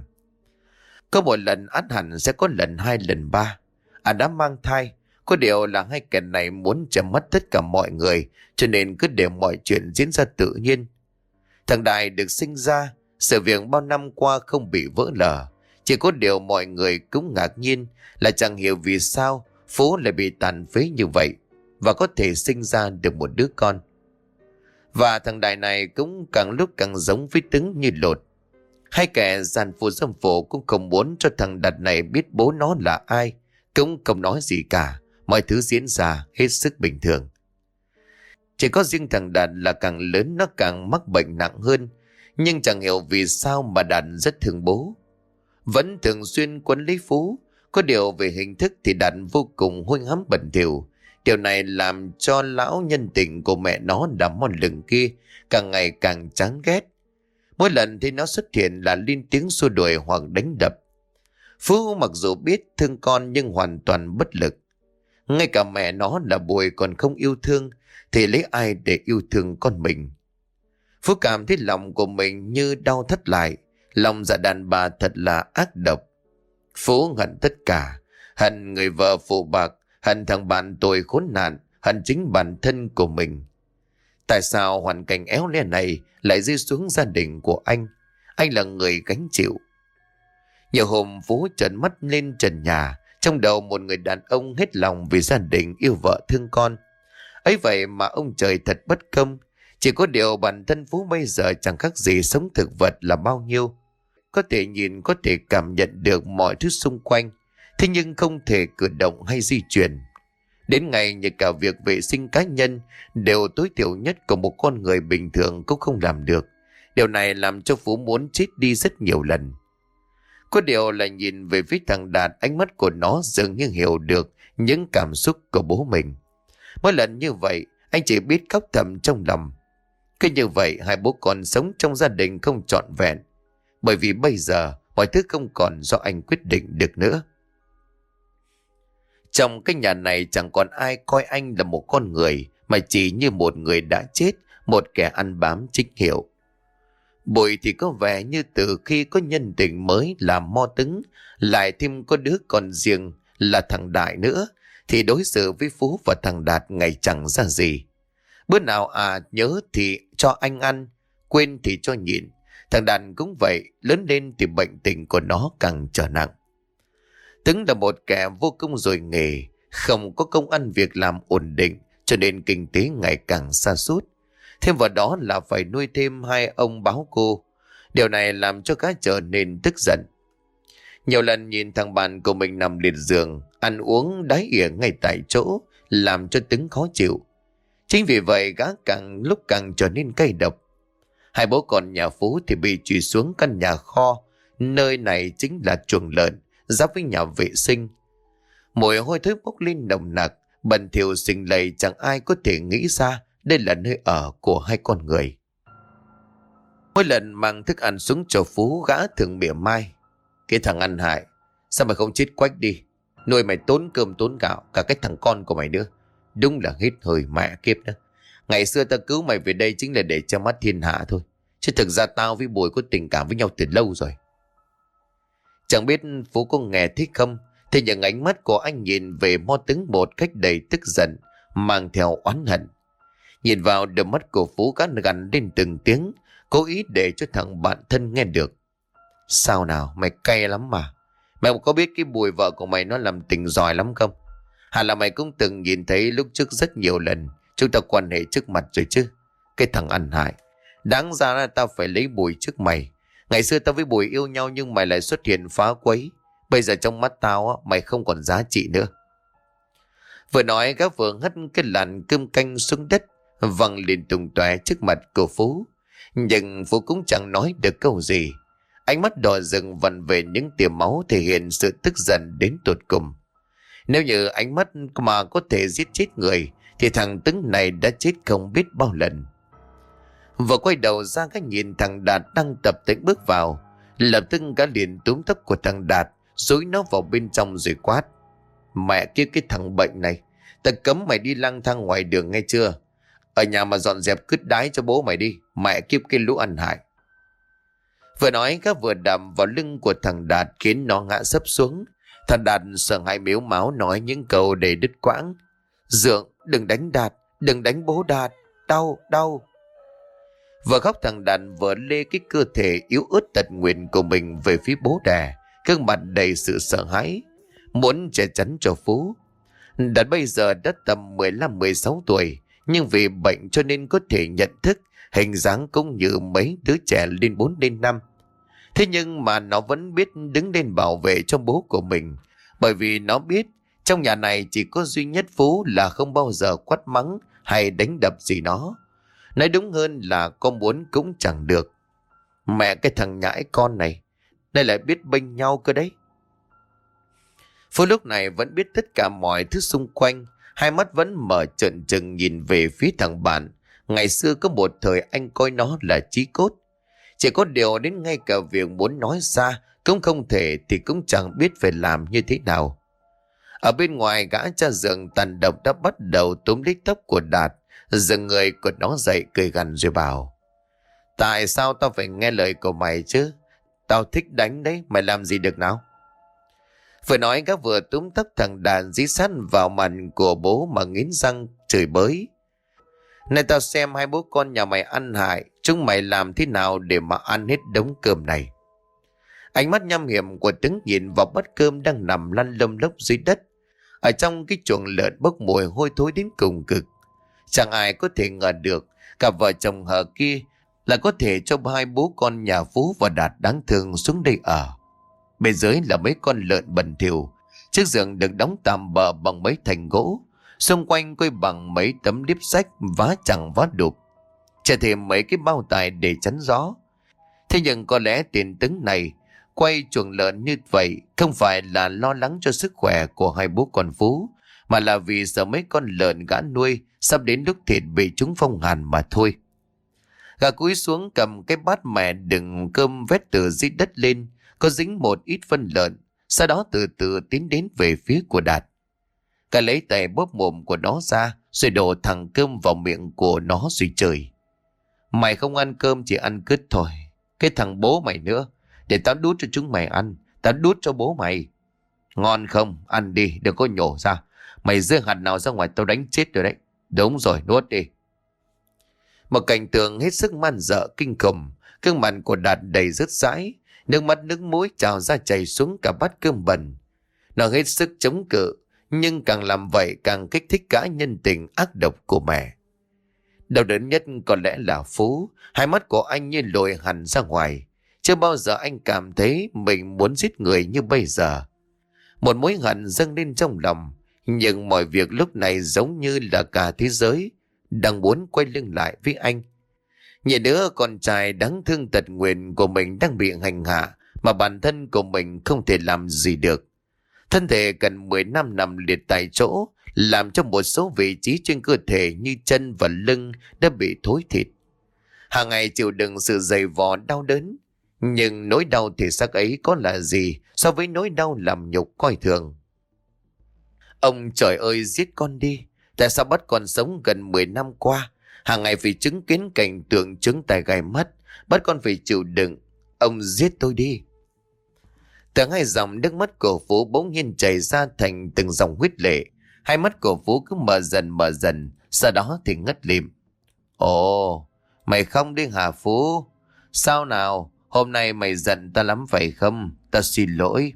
Có một lần ắt hẳn sẽ có lần hai, lần ba. À đã mang thai. Có điều là hai kẻ này muốn chấm mất tất cả mọi người, cho nên cứ để mọi chuyện diễn ra tự nhiên. Thằng Đại được sinh ra, sự việc bao năm qua không bị vỡ lở. Chỉ có điều mọi người cũng ngạc nhiên là chẳng hiểu vì sao Phú lại bị tàn phế như vậy và có thể sinh ra được một đứa con. Và thằng Đại này cũng càng lúc càng giống với Tứng như lột. Hai kẻ giàn phụ dâm phụ cũng không muốn cho thằng Đạt này biết bố nó là ai, cũng không nói gì cả. Mọi thứ diễn ra hết sức bình thường. Chỉ có riêng thằng Đạt là càng lớn nó càng mắc bệnh nặng hơn. Nhưng chẳng hiểu vì sao mà Đạt rất thương bố, vẫn thường xuyên quấn lấy Phú. Có điều về hình thức thì Đạt vô cùng hôi hám bẩn thỉu. Điều này làm cho lão nhân tình của mẹ nó đắm mòn lừng kia càng ngày càng chán ghét. Mỗi lần thì nó xuất hiện là lên tiếng xua đuổi hoặc đánh đập. Phú mặc dù biết thương con nhưng hoàn toàn bất lực. Ngay cả mẹ nó là Bùi còn không yêu thương, thì lấy ai để yêu thương con mình. Phú cảm thấy lòng của mình như đau thắt lại. Lòng dạ đàn bà thật là ác độc. Phú hận tất cả. Hận người vợ phụ bạc, hận thằng bạn tôi khốn nạn, hận chính bản thân của mình. Tại sao hoàn cảnh éo le này lại rơi xuống gia đình của anh? Anh là người gánh chịu. Nhiều hôm Phú trợn mắt lên trần nhà, trong đầu một người đàn ông hết lòng vì gia đình, yêu vợ thương con. Ấy vậy mà ông trời thật bất công. Chỉ có điều bản thân Phú bây giờ chẳng khác gì sống thực vật là bao nhiêu. Có thể nhìn, có thể cảm nhận được mọi thứ xung quanh, thế nhưng không thể cử động hay di chuyển. Đến ngày như cả việc vệ sinh cá nhân đều tối thiểu nhất của một con người bình thường cũng không làm được. Điều này làm cho Phú muốn chết đi rất nhiều lần. Có điều là nhìn về phía thằng Đạt, ánh mắt của nó dường như hiểu được những cảm xúc của bố mình. Mỗi lần như vậy, anh chỉ biết khóc thầm trong lòng. Cứ như vậy, hai bố con sống trong gia đình không trọn vẹn. Bởi vì bây giờ, mọi thứ không còn do anh quyết định được nữa. Trong cái nhà này chẳng còn ai coi anh là một con người, mà chỉ như một người đã chết, một kẻ ăn bám chính hiệu. Bùi thì có vẻ như từ khi có nhân tình mới là Mo Tứng, lại thêm có đứa con riêng là thằng Đại nữa, thì đối xử với Phú và thằng Đạt ngày chẳng ra gì. Bữa nào à nhớ thì cho anh ăn, quên thì cho nhịn. Thằng Đạt cũng vậy, lớn lên thì bệnh tình của nó càng trở nặng. Tứng là một kẻ vô công rồi nghề, không có công ăn việc làm ổn định, cho nên kinh tế ngày càng sa sút. Thêm vào đó là phải nuôi thêm hai ông báo cô. Điều này làm cho gã trở nên tức giận. Nhiều lần nhìn thằng bạn của mình nằm liệt giường, ăn uống đái ỉa ngay tại chỗ, làm cho Tứng khó chịu. Chính vì vậy gã càng lúc càng trở nên cay độc. Hai bố con nhà Phú thì bị truy xuống căn nhà kho. Nơi này chính là chuồng lợn, giáp với nhà vệ sinh. Mùi hôi thối bốc lên nồng nặc, Bẩn thỉu xình lầy, chẳng ai có thể nghĩ ra đây là nơi ở của hai con người. Mỗi lần mang thức ăn xuống cho Phú, gã thường mỉa mai: cái thằng ăn hại, sao mày không chết quách đi, nuôi mày tốn cơm tốn gạo, cả cái thằng con của mày nữa. Đúng là hết hơi mẹ kiếp đó. Ngày xưa ta cứu mày về đây chính là để cho mắt thiên hạ thôi, chứ thực ra tao với Bùi có tình cảm với nhau từ lâu rồi. Chẳng biết Phú có nghe thích không, thì những ánh mắt của anh nhìn về Mo Tướng một cách đầy tức giận, mang theo oán hận. Nhìn vào đôi mắt của Phú, gắn gằn lên từng tiếng, cố ý để cho thằng bạn thân nghe được. Sao nào, mày cay lắm mà. Mày có biết cái Bùi vợ của mày nó làm tình giỏi lắm không? Hay là mày cũng từng nhìn thấy lúc trước rất nhiều lần chúng ta quan hệ trước mặt rồi chứ? Cái thằng ăn hại, đáng ra là tao phải lấy Bùi trước mày. Ngày xưa tao với Bùi yêu nhau, nhưng mày lại xuất hiện phá quấy. Bây giờ trong mắt tao á, mày không còn giá trị nữa. Vừa nói, gã vừa hất cái làn cơm canh xuống đất, văng lên tung tóe trước mặt của Phú. Nhưng Phú cũng chẳng nói được câu gì. Ánh mắt đỏ rừng vằn về những tia máu, thể hiện sự tức giận đến tột cùng. Nếu như ánh mắt mà có thể giết chết người, thì thằng Tứng này đã chết không biết bao lần. Vừa quay đầu ra, cái nhìn thằng Đạt đang tập tễnh bước vào, lập tức cả liền túm tóc của thằng Đạt, dối nó vào bên trong rồi quát: mẹ kia, cái thằng bệnh này, ta cấm mày đi lang thang ngoài đường nghe chưa? Ở nhà mà dọn dẹp cứt đái cho bố mày đi, mẹ kiếp cái lũ ăn hại. Vừa nói, gã vừa đầm vào lưng của thằng Đạt khiến nó ngã sấp xuống. Thằng Đạt sợ hãi mếu máo nói những câu đầy đứt quãng: Dượng, đừng đánh Đạt, đừng đánh bố Đạt, đau, đau. Vừa khóc, thằng Đạt vừa lê cái cơ thể yếu ớt tật nguyền của mình về phía bố đẻ, gương mặt đầy sự sợ hãi, muốn che chắn cho Phú. Đạt bây giờ đã tầm mười lăm mười sáu tuổi, nhưng vì bệnh cho nên có thể nhận thức, hình dáng cũng như mấy đứa trẻ lên bốn lên năm. Thế nhưng mà nó vẫn biết đứng lên bảo vệ cho bố của mình, bởi vì nó biết trong nhà này chỉ có duy nhất Phú là không bao giờ quát mắng hay đánh đập gì nó. Nói đúng hơn là có muốn cũng chẳng được. Mẹ cái thằng nhãi con này, đây lại biết bênh nhau cơ đấy. Phú lúc này vẫn biết tất cả mọi thứ xung quanh, hai mắt vẫn mở trợn trừng nhìn về phía thằng bạn. Ngày xưa có một thời anh coi nó là chí cốt. Chỉ có điều đến ngay cả việc muốn nói ra cũng không thể, thì cũng chẳng biết phải làm như thế nào. Ở bên ngoài, gã cha Dượng tàn độc đã bắt đầu túm lấy tóc của Đạt, dừng người của nó dậy cười gằn rồi bảo: tại sao tao phải nghe lời của mày chứ? Tao thích đánh đấy, mày làm gì được nào? Vừa nói, gã vừa túm tóc thằng Đạt dí sát vào mặt của bố mà nghiến răng chửi bới: này tao xem hai bố con nhà mày ăn hại, chúng mày làm thế nào để mà ăn hết đống cơm này? Ánh mắt nham hiểm của Tứng nhìn vào bát cơm đang nằm lăn lông lốc dưới đất. Ở trong cái chuồng lợn bốc mùi hôi thối đến cùng cực. Chẳng ai có thể ngờ được cả vợ chồng hờ kia là có thể cho hai bố con nhà Phú và Đạt đáng thương xuống đây ở. Bên dưới là mấy con lợn bẩn thỉu, chiếc giường được đóng tạm bợ bằng mấy thành gỗ, xung quanh quây bằng mấy tấm điếp sách vá chẳng vá đục, chờ thêm mấy cái bao tải để chắn gió. Thế nhưng có lẽ tiền Tứng này quay chuồng lợn như vậy không phải là lo lắng cho sức khỏe của hai bố con Phú, mà là vì sợ mấy con lợn gã nuôi sắp đến lúc thịt bị chúng phong hàn mà thôi. Gã cúi xuống cầm cái bát mẹ đựng cơm vét từ dưới đất lên, có dính một ít phân lợn, sau đó từ từ tiến đến về phía của Đạt. Gã lấy tay bóp mồm của nó ra, rồi đổ thẳng cơm vào miệng của nó rồi chửi: mày không ăn cơm, chỉ ăn cứt thôi. Cái thằng bố mày nữa, để tao đút cho chúng mày ăn, tao đút cho bố mày. Ngon không? Ăn đi, đừng có nhổ ra. Mày rơi hạt nào ra ngoài tao đánh chết rồi đấy. Đúng rồi, nuốt đi. Một cảnh tượng hết sức man dợ kinh khủng. Gương mặt của Đạt đầy rớt rãi, nước mắt nước mũi trào ra chảy xuống cả bát cơm bẩn. Nó hết sức chống cự, nhưng càng làm vậy càng kích thích cả nhân tình ác độc của mẹ. Đau đớn nhất có lẽ là Phú. Hai mắt của anh như lồi hẳn ra ngoài. Chưa bao giờ anh cảm thấy mình muốn giết người như bây giờ. Một mối hận dâng lên trong lòng, nhưng mọi việc lúc này giống như là cả thế giới đang muốn quay lưng lại với anh. Nhìn đứa con trai đáng thương tật nguyền của mình đang bị hành hạ, mà bản thân của mình không thể làm gì được. Thân thể gần mười năm nằm liệt tại chỗ, làm cho một số vị trí trên cơ thể như chân và lưng đã bị thối thịt. Hàng ngày chịu đựng sự dày vò đau đớn, nhưng nỗi đau thể xác ấy có là gì so với nỗi đau làm nhục coi thường. Ông trời ơi, giết con đi! Tại sao bắt con sống gần mười năm qua, hàng ngày phải chứng kiến cảnh tượng trứng tai gai mắt, bắt con phải chịu đựng. Ông giết tôi đi! Từ hai dòng nước mắt của Phú bỗng nhiên chảy ra thành từng dòng huyết lệ. Hai mắt của Phú cứ mở dần mở dần, sau đó thì ngất lịm. Ồ, mày không đi hả Phú? Sao nào, hôm nay mày giận ta lắm phải không? Ta xin lỗi.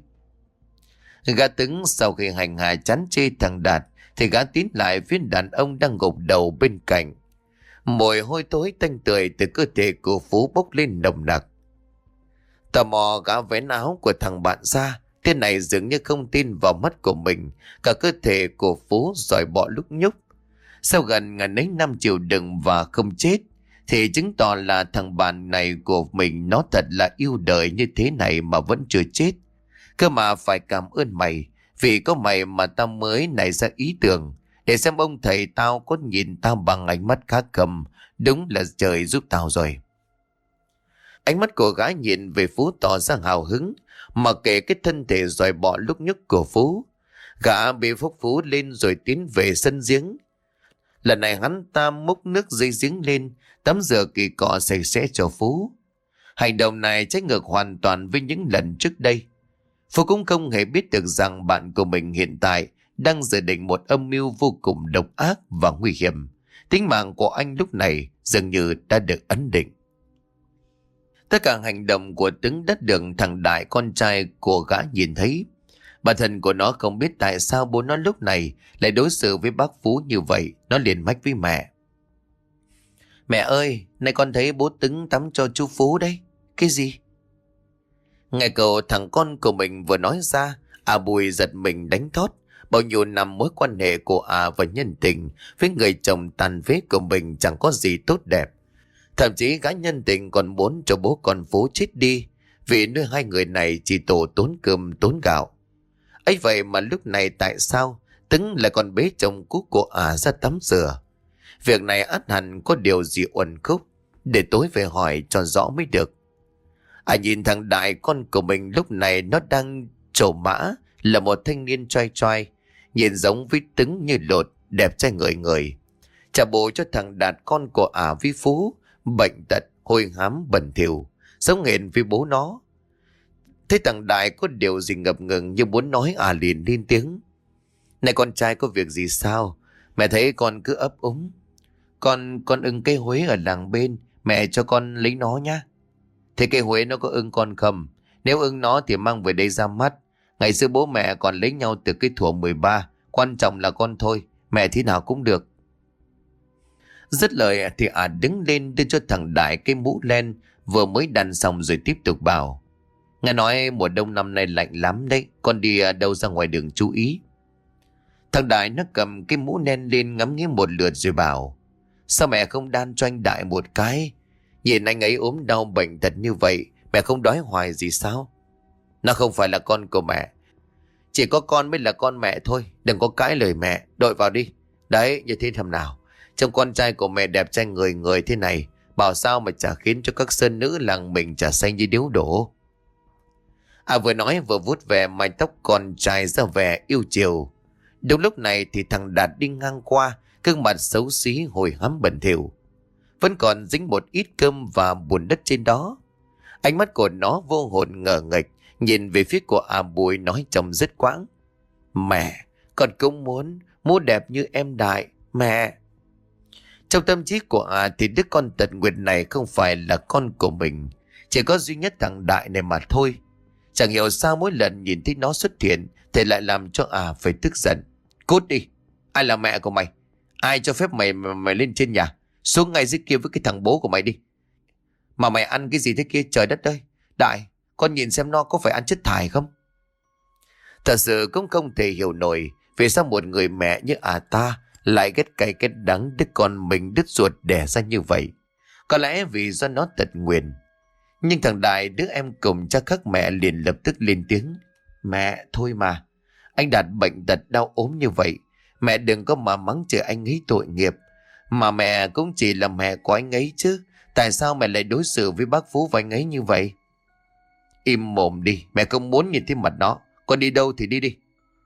Gã Tứng sau khi hành hạ chán chê thằng Đạt thì gã tiến lại phía đàn ông đang gục đầu bên cạnh. Mùi hôi thối tanh tưởi từ cơ thể của Phú bốc lên nồng nặc. Tò mò gã vén áo của thằng bạn ra. Tên này dường như không tin vào mắt của mình. Cả cơ thể của Phú dòi bọ lúc nhúc. Sau gần ngàn ấy năm chịu đựng và không chết, thì chứng tỏ là thằng bạn này của mình nó thật là yêu đời như thế này mà vẫn chưa chết. Cơ mà phải cảm ơn mày, vì có mày mà tao mới nảy ra ý tưởng để xem ông thầy tao có nhìn tao bằng ánh mắt khác không. Đúng là trời giúp tao rồi. Ánh mắt của gái nhìn về Phú tỏ ra hào hứng, mà kể cái thân thể dòi bọ lúc nhúc của Phú. Gã bị phúc Phú lên rồi tiến về sân giếng. Lần này hắn ta múc nước dưới giếng lên, tắm rửa kỳ cọ sạch sẽ cho Phú. Hành động này trái ngược hoàn toàn với những lần trước đây. Phú cũng không hề biết được rằng bạn của mình hiện tại đang dự định một âm mưu vô cùng độc ác và nguy hiểm. Tính mạng của anh lúc này dường như đã được ấn định. Tất cả hành động của Tứng đã được thằng Đại, con trai của gã nhìn thấy. Bản thân của nó không biết tại sao bố nó lúc này lại đối xử với bác Phú như vậy. Nó liền mách với mẹ. Mẹ ơi, nay con thấy bố Tứng tắm cho chú Phú đấy. Cái gì? Nghe cậu thằng con của mình vừa nói ra, à Bùi giật mình đánh thót. Bao nhiêu năm mối quan hệ của à và nhân tình với người chồng tàn phế của mình chẳng có gì tốt đẹp. Thậm chí gã nhân tình còn muốn cho bố con Phú chết đi, vì nuôi hai người này chỉ tổ tốn cơm tốn gạo. Ấy vậy mà lúc này tại sao Tứng lại còn bế chồng cũ của ả ra tắm rửa? Việc này ắt hẳn có điều gì uẩn khúc, để tối về hỏi cho rõ mới được. À nhìn thằng Đại, con của mình lúc này nó đang trổ mã, là một thanh niên trai trai, nhìn giống với Tứng như lột, đẹp trai ngời ngời. Trả bố cho thằng Đạt, con của ả với Phú, bệnh tật, hôi hám, bẩn thỉu, sống hệt với bố nó. Thế thằng Đại có điều gì ngập ngừng như muốn nói, à liền lên tiếng. Này con trai, có việc gì sao? Mẹ thấy con cứ ấp úng. Con con ưng cây huế ở làng bên, mẹ cho con lấy nó nhá. Thế cây huế nó có ưng con không? Nếu ưng nó thì mang về đây ra mắt. Ngày xưa bố mẹ còn lấy nhau từ cái thuở mười ba, quan trọng là con thôi, mẹ thế nào cũng được. Dứt lời thì ả đứng lên đưa cho thằng Đại cái mũ len vừa mới đan xong rồi tiếp tục bảo. Nghe nói mùa đông năm nay lạnh lắm đấy, con đi đâu ra ngoài đường chú ý. Thằng Đại nó cầm cái mũ len lên ngắm nghía một lượt rồi bảo. Sao mẹ không đan cho anh Đại một cái? Nhìn anh ấy ốm đau bệnh tật như vậy, mẹ không đói hoài gì sao? Nó không phải là con của mẹ. Chỉ có con mới là con mẹ thôi, đừng có cãi lời mẹ, đội vào đi. Đấy, như thế thầm nào. Trông con trai của mẹ đẹp trai người người thế này, bảo sao mà chả khiến cho các sơn nữ làng mình chả xanh như điếu đổ. À vừa nói vừa vuốt về mái tóc con trai ra vẻ yêu chiều. Đúng lúc này thì thằng Đạt đi ngang qua, gương mặt xấu xí hồi hám bẩn thỉu, vẫn còn dính một ít cơm và bùn đất trên đó. Ánh mắt của nó vô hồn ngờ nghệch, nhìn về phía của à Bùi nói trông rất quãng. Mẹ, con cũng muốn, muốn đẹp như em Đại, mẹ. Trong tâm trí của à thì đứa con tật nguyệt này không phải là con của mình, chỉ có duy nhất thằng Đại này mà thôi. Chẳng hiểu sao mỗi lần nhìn thấy nó xuất hiện thì lại làm cho à phải tức giận. Cút đi, ai là mẹ của mày? Ai cho phép mày mày, mày lên trên nhà? Xuống ngay dưới kia với cái thằng bố của mày đi. Mà mày ăn cái gì thế kia, trời đất ơi. Đại, con nhìn xem nó có phải ăn chất thải không? Thật sự cũng không thể hiểu nổi vì sao một người mẹ như à ta lại ghét cay ghét đắng đứa con mình đứt ruột đẻ ra như vậy. Có lẽ vì do nó tật nguyền. Nhưng thằng Đại, đứa em cùng cha khác mẹ, liền lập tức lên tiếng. Mẹ, thôi mà. Anh Đạt bệnh tật đau ốm như vậy, Mẹ đừng có mà mắng chửi anh ấy tội nghiệp. Mà mẹ cũng chỉ là mẹ của anh ấy chứ. Tại sao mẹ lại đối xử với bác Phú và anh ấy như vậy? Im mồm đi, mẹ không muốn nhìn thấy mặt nó. Con đi đâu thì đi đi.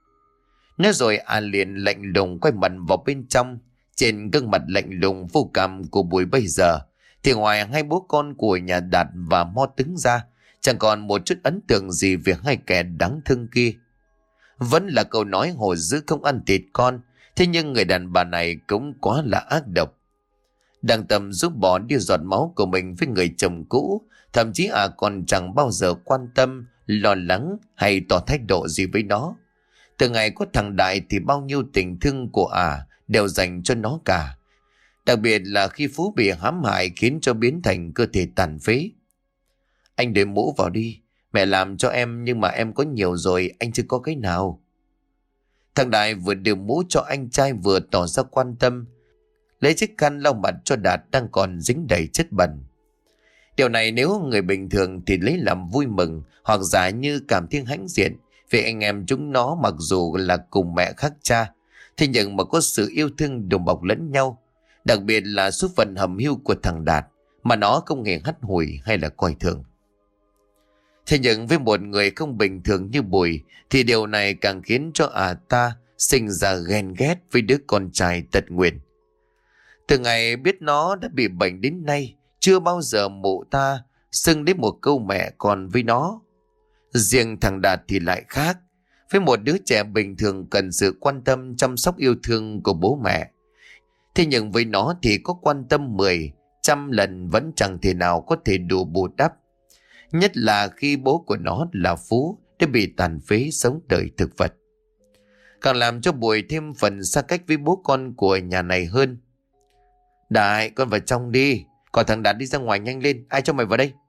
Nói rồi à liền lạnh lùng quay mặt vào bên trong. Trên gương mặt lạnh lùng vô cảm của Bùi bây giờ thì ngoài hai bố con của nhà Đạt và Mo Tứng ra, chẳng còn một chút ấn tượng gì về hai kẻ đáng thương kia. Vẫn là câu nói hổ dữ không ăn thịt con. Thế nhưng người đàn bà này cũng quá là ác độc. Đang tâm giúp bỏ đi giọt máu của mình với người chồng cũ. Thậm chí à còn chẳng bao giờ quan tâm, lo lắng hay tỏ thái độ gì với nó. Từ ngày có thằng Đại thì bao nhiêu tình thương của à đều dành cho nó cả. Đặc biệt là khi Phú bị hãm hại khiến cho biến thành cơ thể tàn phế. Anh để mũ vào đi. Mẹ làm cho em nhưng mà em có nhiều rồi, anh chưa có cái nào. Thằng Đại vừa đưa mũ cho anh trai vừa tỏ ra quan tâm. Lấy chiếc khăn lau mặt cho Đạt đang còn dính đầy chất bẩn. Điều này nếu người bình thường thì lấy làm vui mừng hoặc giả như cảm thấy hãnh diện vì anh em chúng nó mặc dù là cùng mẹ khác cha, thế nhưng mà có sự yêu thương đùm bọc lẫn nhau. Đặc biệt là số phận hầm hưu của thằng Đạt mà nó không hề hắt hủi hay là coi thường. Thế nhưng với một người không bình thường như Bùi thì điều này càng khiến cho à ta sinh ra ghen ghét với đứa con trai tật nguyền. Từ ngày biết nó đã bị bệnh đến nay, chưa bao giờ mụ ta xưng đến một câu mẹ con với nó. Riêng thằng Đạt thì lại khác. Với một đứa trẻ bình thường cần sự quan tâm chăm sóc yêu thương của bố mẹ. Thế nhưng với nó thì có quan tâm mười, trăm lần vẫn chẳng thể nào có thể đủ bù đắp. Nhất là khi bố của nó là Phú đã bị tàn phế sống đời thực vật. Càng làm cho Bùi thêm phần xa cách với bố con của nhà này hơn. Đại, con vào trong đi. Còn thằng Đạt đi ra ngoài nhanh lên. Ai cho mày vào đây?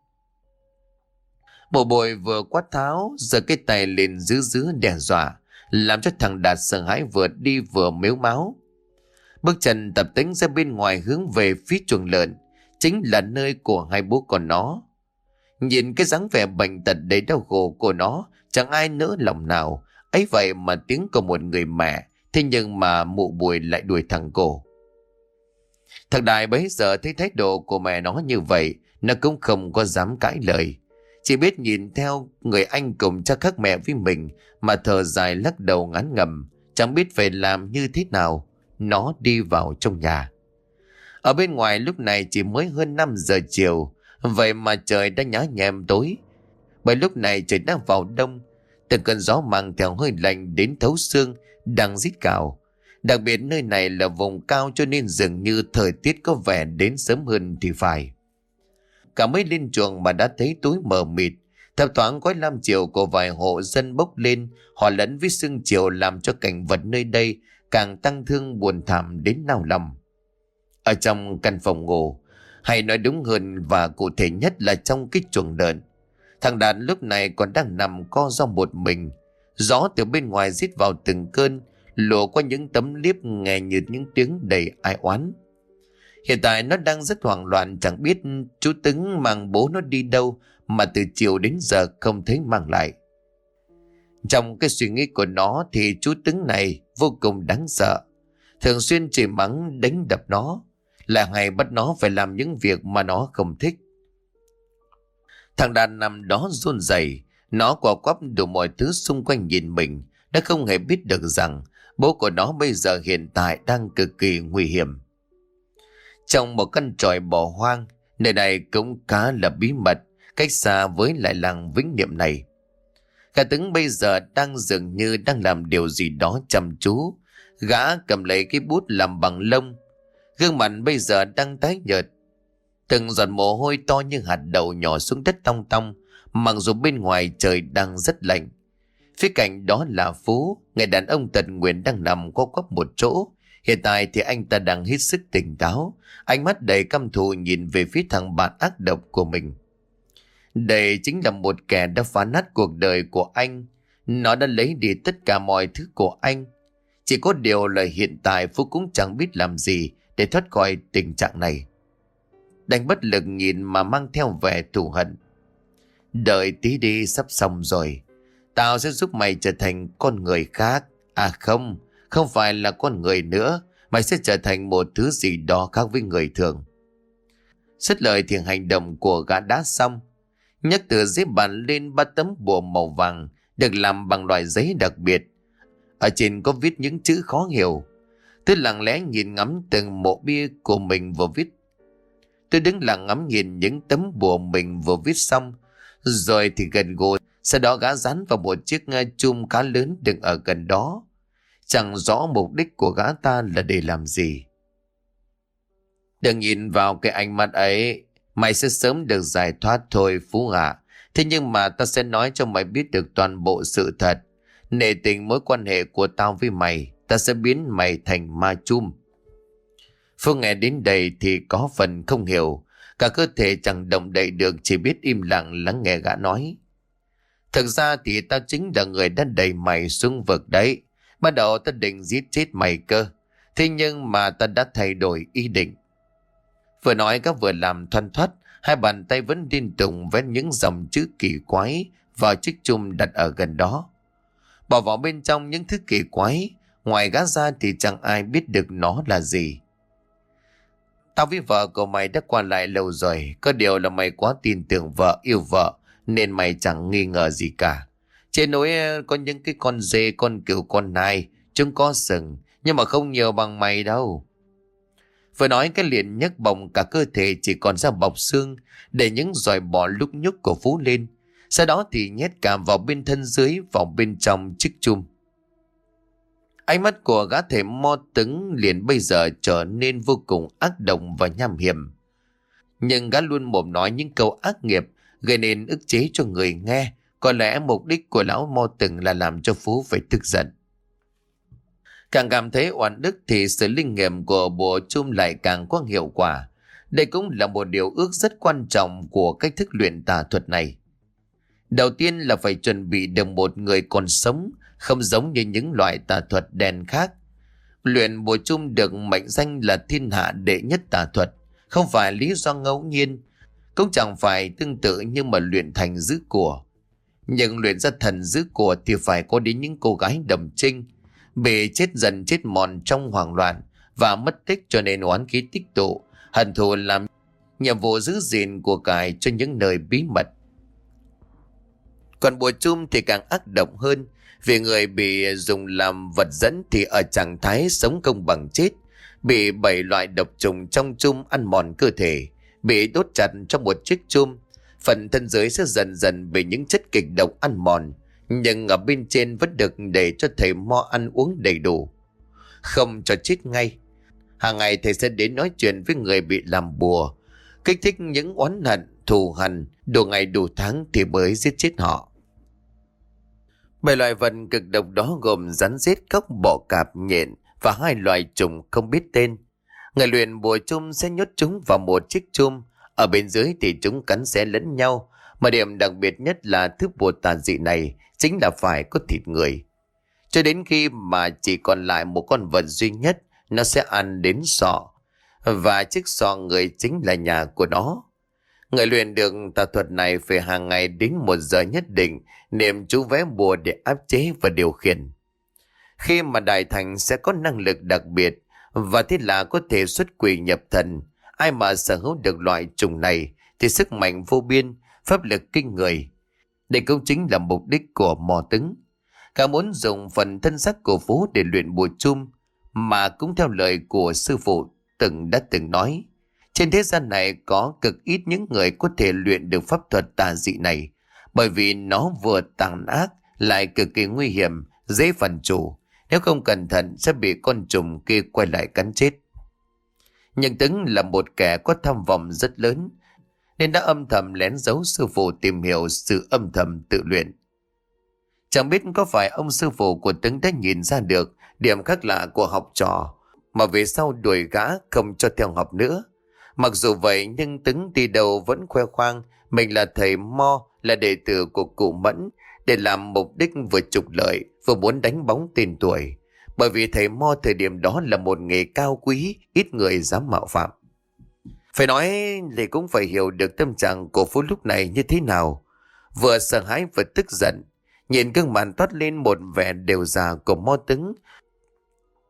Bộ Bùi vừa quát tháo, giơ cái tay lên giữ giữ đe dọa, làm cho thằng Đạt sợ hãi vừa đi vừa mếu máo. Bước chân tập tính ra bên ngoài hướng về phía chuồng lợn, chính là nơi của hai bố con nó. Nhìn cái dáng vẻ bệnh tật đầy đau khổ của nó, chẳng ai nỡ lòng nào. Ấy vậy mà tiếng của một người mẹ, thế nhưng mà mụ Bùi lại đuổi thằng cổ. Thằng Đại bấy giờ thấy thái độ của mẹ nó như vậy, nó cũng không có dám cãi lời. Chỉ biết nhìn theo người anh cùng cha khác mẹ với mình mà thở dài lắc đầu ngán ngẩm, chẳng biết phải làm như thế nào. Nó đi vào trong nhà. Ở bên ngoài lúc này chỉ mới hơn năm giờ chiều, vậy mà trời đã nhá nhem tối. Bởi lúc này trời đã vào đông, từng cơn gió mang theo hơi lạnh đến thấu xương đang rít cào. Đặc biệt nơi này là vùng cao cho nên dường như thời tiết có vẻ đến sớm hơn thì phải. Cả mấy lên chuồng mà đã thấy tối mờ mịt, thấp thoáng khói lam chiều của vài hộ dân bốc lên, hòa lẫn với sương chiều làm cho cảnh vật nơi đây càng tăng thương buồn thảm đến nao lòng. Ở trong căn phòng ngủ, hay nói đúng hơn và cụ thể nhất là trong cái chuồng lợn, thằng Đạt lúc này còn đang nằm co ro một mình. Gió từ bên ngoài rít vào từng cơn, lùa qua những tấm liếp nghe như những tiếng đầy ai oán. Hiện tại nó đang rất hoảng loạn, chẳng biết chú Tứng mang bố nó đi đâu mà từ chiều đến giờ không thấy mang lại. Trong cái suy nghĩ của nó thì chú Tứng này vô cùng đáng sợ, thường xuyên chửi mắng đánh đập nó, là hay bắt nó phải làm những việc mà nó không thích. Thằng Đạt nằm đó run rẩy, nó quằn quắp đủ mọi thứ xung quanh nhìn mình, nó không hề biết được rằng bố của nó bây giờ hiện tại đang cực kỳ nguy hiểm. Trong một căn tròi bỏ hoang, nơi này cũng khá là bí mật, cách xa với lại làng Vĩnh Niệm này. Gã Tứng bây giờ đang dường như đang làm điều gì đó chăm chú. Gã cầm lấy cái bút làm bằng lông, gương mặt bây giờ đang tái nhợt. Từng giọt mồ hôi to như hạt đậu nhỏ xuống đất tong tong, mặc dù bên ngoài trời đang rất lạnh. Phía cạnh đó là Phú, người đàn ông tật nguyền đang nằm co quắp một chỗ. Hiện tại thì anh ta đang hết sức tỉnh táo, ánh mắt đầy căm thù nhìn về phía thằng bạn ác độc của mình. Đây chính là một kẻ đã phá nát cuộc đời của anh. Nó đã lấy đi tất cả mọi thứ của anh. Chỉ có điều là hiện tại Phú cũng chẳng biết làm gì để thoát khỏi tình trạng này. Đành bất lực nhìn mà mang theo vẻ thù hận. Đợi tí đi, sắp xong rồi. Tao sẽ giúp mày trở thành con người khác. À không, không phải là con người nữa. Mày sẽ trở thành một thứ gì đó khác với người thường. Dứt lời thì hành động của gã đã xong. Nhấc từ dưới bàn lên ba tấm bùa màu vàng được làm bằng loại giấy đặc biệt. Ở trên có viết những chữ khó hiểu. Tôi lặng lẽ nhìn ngắm từng mộ bia của mình vừa viết. Tôi đứng lặng ngắm nhìn những tấm bùa mình vừa viết xong. Rồi thì gần gù. Sau đó gã dán vào một chiếc chum khá lớn đựng ở gần đó. Chẳng rõ mục đích của gã ta là để làm gì. Đừng nhìn vào cái ánh mắt ấy. Mày sẽ sớm được giải thoát thôi Phú Hạ. Thế nhưng mà ta sẽ nói cho mày biết được toàn bộ sự thật. Nể tình mối quan hệ của tao với mày, ta sẽ biến mày thành ma chum. Phương nghe đến đây thì có phần không hiểu. Cả cơ thể chẳng động đậy được, chỉ biết im lặng lắng nghe gã nói. Thực ra thì tao chính là người đã đẩy mày xuống vực đấy. Ban đầu ta định giết chết mày cơ. Thế nhưng mà ta đã thay đổi ý định. Vừa nói các vừa làm thoăn thoắt, hai bàn tay vẫn liên tục vẽ những dòng chữ kỳ quái vào chiếc chum đặt ở gần đó. Bỏ vào bên trong những thứ kỳ quái, ngoài gã ra thì chẳng ai biết được nó là gì. Tao với vợ của mày đã qua lại lâu rồi, có điều là mày quá tin tưởng vợ, yêu vợ, nên mày chẳng nghi ngờ gì cả. Trên núi có những cái con dê, con cừu, con nai, chúng có sừng, nhưng mà không nhiều bằng mày đâu. Vừa nói cái liền nhấc bồng cả cơ thể chỉ còn ra bọc xương, để những giòi bò lúc nhúc của Phú lên. Sau đó thì nhét cả vào bên thân dưới, vào bên trong chiếc chum. Ánh mắt của gã thể mo tứng liền bây giờ trở nên vô cùng ác độc và nham hiểm. Nhưng gã luôn mồm nói những câu ác nghiệp, gây nên ức chế cho người nghe. Có lẽ mục đích của lão mo tứng là làm cho Phú phải tức giận. Càng cảm thấy oan ức thì sự linh nghiệm của bùa chum lại càng có hiệu quả. Đây cũng là một điều ước rất quan trọng của cách thức luyện tà thuật này. Đầu tiên là phải chuẩn bị được một người còn sống, không giống như những loại tà thuật đen khác. Luyện bùa chum được mệnh danh là thiên hạ đệ nhất tà thuật, không phải lý do ngẫu nhiên, cũng chẳng phải tương tự như mà luyện thành giữ của. Nhưng luyện ra thần giữ của thì phải có đến những cô gái đầm trinh, bị chết dần chết mòn trong hoảng loạn và mất tích, cho nên oán khí tích tụ, hận thù làm nhiệm vụ giữ gìn của cải cho những nơi bí mật. Còn bùa chum thì càng ác độc hơn, vì người bị dùng làm vật dẫn thì ở trạng thái sống công bằng chết, bị bảy loại độc trùng trong chum ăn mòn cơ thể, bị đốt chặt trong một chiếc chum. Phần thân dưới sẽ dần dần bị những chất kịch độc ăn mòn, nhưng ở bên trên vẫn được để cho thầy mo ăn uống đầy đủ, không cho chết ngay. Hàng ngày thầy sẽ đến nói chuyện với người bị làm bùa, kích thích những oán hận, thù hằn, đủ ngày đủ tháng thì mới giết chết họ. Bảy loại vật cực độc đó gồm rắn rết, cóc, bọ cạp, nhện và hai loài trùng không biết tên. Người luyện bùa chum sẽ nhốt chúng vào một chiếc chum, ở bên dưới thì chúng cắn xé lẫn nhau. Mà điểm đặc biệt nhất là thứ bùa tà dị này chính là phải có thịt người. Cho đến khi mà chỉ còn lại một con vật duy nhất, nó sẽ ăn đến sọ, và chiếc sọ người chính là nhà của nó. Người luyện được tà thuật này phải hàng ngày đến một giờ nhất định niệm chú vẽ bùa để áp chế và điều khiển. Khi mà đại thành sẽ có năng lực đặc biệt, và thế là có thể xuất quỷ nhập thần. Ai mà sở hữu được loại trùng này thì sức mạnh vô biên, pháp lực kinh người. Đây cũng chính là mục đích của mò tứng. Cả muốn dùng phần thân xác của Phú để luyện bùa chum, mà cũng theo lời của sư phụ từng đã từng nói, trên thế gian này có cực ít những người có thể luyện được pháp thuật tà dị này, bởi vì nó vừa tàn ác lại cực kỳ nguy hiểm, dễ phản chủ. Nếu không cẩn thận sẽ bị con trùng kia quay lại cắn chết. Nhưng Tứng là một kẻ có tham vọng rất lớn, nên đã âm thầm lén giấu sư phụ tìm hiểu sự âm thầm tự luyện. Chẳng biết có phải ông sư phụ của Tứng đã nhìn ra được điểm khác lạ của học trò, mà về sau đuổi gã không cho theo học nữa. Mặc dù vậy nhưng Tứng đi đâu vẫn khoe khoang mình là thầy mo, là đệ tử của cụ Mẫn, để làm mục đích vừa trục lợi vừa muốn đánh bóng tên tuổi. Bởi vì thầy mo thời điểm đó là một nghề cao quý, ít người dám mạo phạm. Phải nói thì cũng phải hiểu được tâm trạng của Phú lúc này như thế nào. Vừa sợ hãi vừa tức giận. Nhìn gương mặt toát lên một vẻ đều già của Mo Tứng,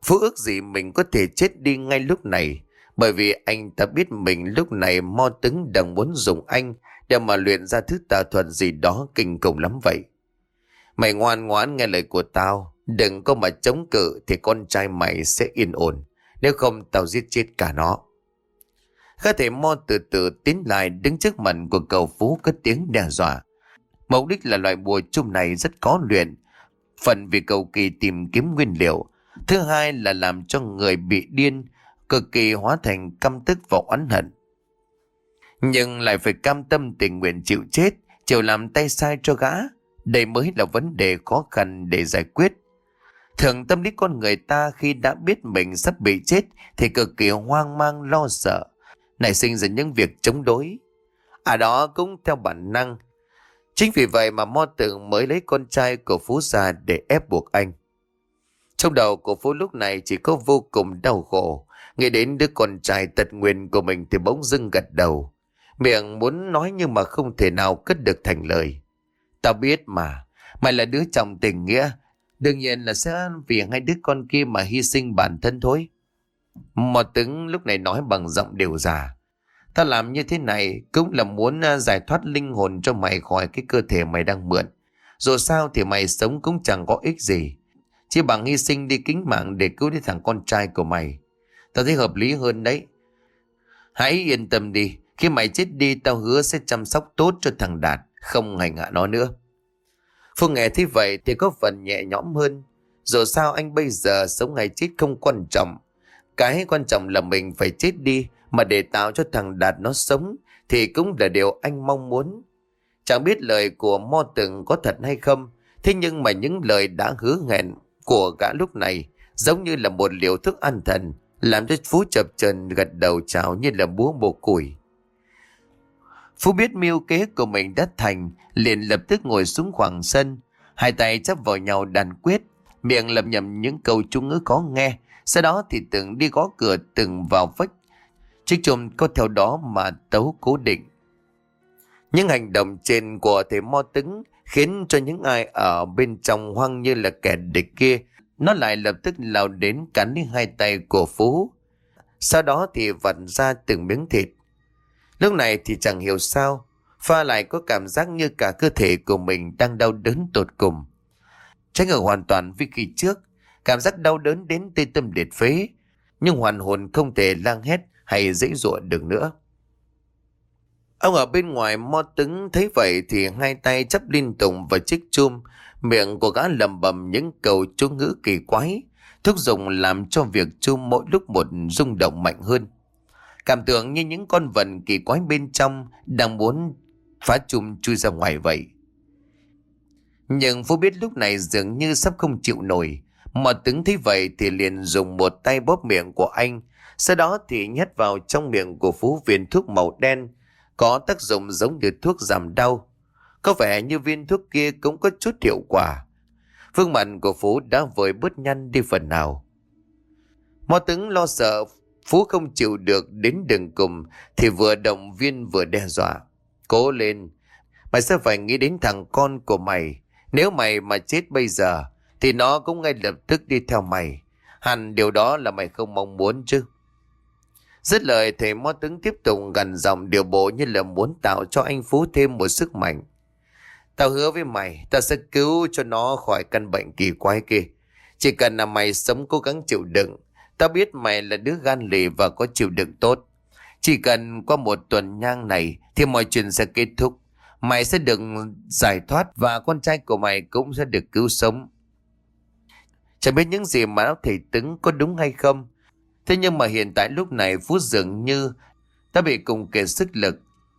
Phú ước gì mình có thể chết đi ngay lúc này, bởi vì anh ta biết mình lúc này Mo Tứng đang muốn dùng anh để mà luyện ra thứ tà thuật gì đó kinh khủng lắm vậy. Mày ngoan ngoãn nghe lời của tao, đừng có mà chống cự thì con trai mày sẽ yên ổn, nếu không tao giết chết cả nó. Khá thể Mo từ từ tiến lại đứng trước mặt của cậu Phú cất tiếng đe dọa. Mục đích là loại bùa chung này rất khó luyện, phần vì cầu kỳ tìm kiếm nguyên liệu, thứ hai là làm cho người bị điên cực kỳ hóa thành căm tức và oán hận, nhưng lại phải cam tâm tình nguyện chịu chết, chịu làm tay sai cho gã. Đây mới là vấn đề khó khăn để giải quyết. Thường tâm lý con người ta khi đã biết mình sắp bị chết thì cực kỳ hoang mang lo sợ, nảy sinh ra những việc chống đối. À đó cũng theo bản năng. Chính vì vậy mà Mo Tường mới lấy con trai của Phú ra để ép buộc anh. Trong đầu của Phú lúc này chỉ có vô cùng đau khổ. Nghĩ đến đứa con trai tật nguyền của mình thì bỗng dưng gật đầu. Miệng muốn nói nhưng mà không thể nào cất được thành lời. Tao biết mà, mày là đứa chồng tình nghĩa, đương nhiên là sẽ vì hai đứa con kia mà hy sinh bản thân thôi. Mo Tứng lúc này nói bằng giọng đều già. Tao làm như thế này cũng là muốn giải thoát linh hồn cho mày khỏi cái cơ thể mày đang mượn. Dù sao thì mày sống cũng chẳng có ích gì, chỉ bằng hy sinh đi tính mạng để cứu đi thằng con trai của mày. Tao thấy hợp lý hơn đấy. Hãy yên tâm đi, khi mày chết đi tao hứa sẽ chăm sóc tốt cho thằng Đạt, không hành hạ nó nữa. Phương nghe thế vậy thì có phần nhẹ nhõm hơn. Dù sao anh bây giờ sống hay chết không quan trọng, cái quan trọng là mình phải chết đi, mà để tạo cho thằng Đạt nó sống thì cũng là điều anh mong muốn. Chẳng biết lời của Mo Tường có thật hay không, thế nhưng mà những lời đã hứa hẹn của gã lúc này giống như là một liều thuốc an thần, làm cho Phú chập chờn gật đầu chào như là búa bổ củi. Phú biết mưu kế của mình đã thành, liền lập tức ngồi xuống khoảng sân, hai tay chắp vào nhau đàn quyết, miệng lẩm nhẩm những câu chú ngữ khó nghe. Sau đó thì từng đi gõ cửa, từng vào vách, chiếc chùm có theo đó mà tấu cố định. Những hành động trên của thầy Mo Tứng khiến cho những ai ở bên trong hoang như là kẻ địch kia, nó lại lập tức lao đến cắn lấy hai tay của Phú, sau đó thì vặn ra từng miếng thịt. Lúc này thì chẳng hiểu sao Pha lại có cảm giác như cả cơ thể của mình đang đau đớn tột cùng, trái ngược hoàn toàn với kỳ trước. Cảm giác đau đớn đến tê tâm liệt phế, nhưng hoàn hồn không thể lang hét hay giãy giụa được nữa. Ông ở bên ngoài Mo Tứng thấy vậy thì hai tay chắp liên tục vào chiếc chum, miệng của gã lẩm bẩm những câu chú ngữ kỳ quái, thúc giục làm cho việc chum mỗi lúc một rung động mạnh hơn. Cảm tưởng như những con vật kỳ quái bên trong đang muốn phá chum chui ra ngoài vậy. Nhưng Phú biết lúc này dường như sắp không chịu nổi. Mo Tứng thấy vậy thì liền dùng một tay bóp miệng của anh, sau đó thì nhét vào trong miệng của Phú viên thuốc màu đen, có tác dụng giống như thuốc giảm đau. Có vẻ như viên thuốc kia cũng có chút hiệu quả. Phương mặt của Phú đã vơi bớt nhăn đi phần nào. Mo Tứng lo sợ Phú không chịu được đến đường cùng thì vừa động viên vừa đe dọa. Cố lên, mày sẽ phải nghĩ đến thằng con của mày. Nếu mày mà chết bây giờ thì nó cũng ngay lập tức đi theo mày. Hẳn điều đó là mày không mong muốn chứ. Dứt lời thầy Mo Tứng tiếp tục gằn giọng điều bộ như là muốn tạo cho anh Phú thêm một sức mạnh. Tao hứa với mày, tao sẽ cứu cho nó khỏi căn bệnh kỳ quái kia. Chỉ cần là mày sống cố gắng chịu đựng. Tao biết mày là đứa gan lì và có chịu đựng tốt. Chỉ cần qua một tuần nhang này thì mọi chuyện sẽ kết thúc. Mày sẽ được giải thoát và con trai của mày cũng sẽ được cứu sống. Chẳng biết những gì mà thầy Tứng có đúng hay không. Thế nhưng mà hiện tại lúc này Phú dường như đã bị cùng kiệt sức lực.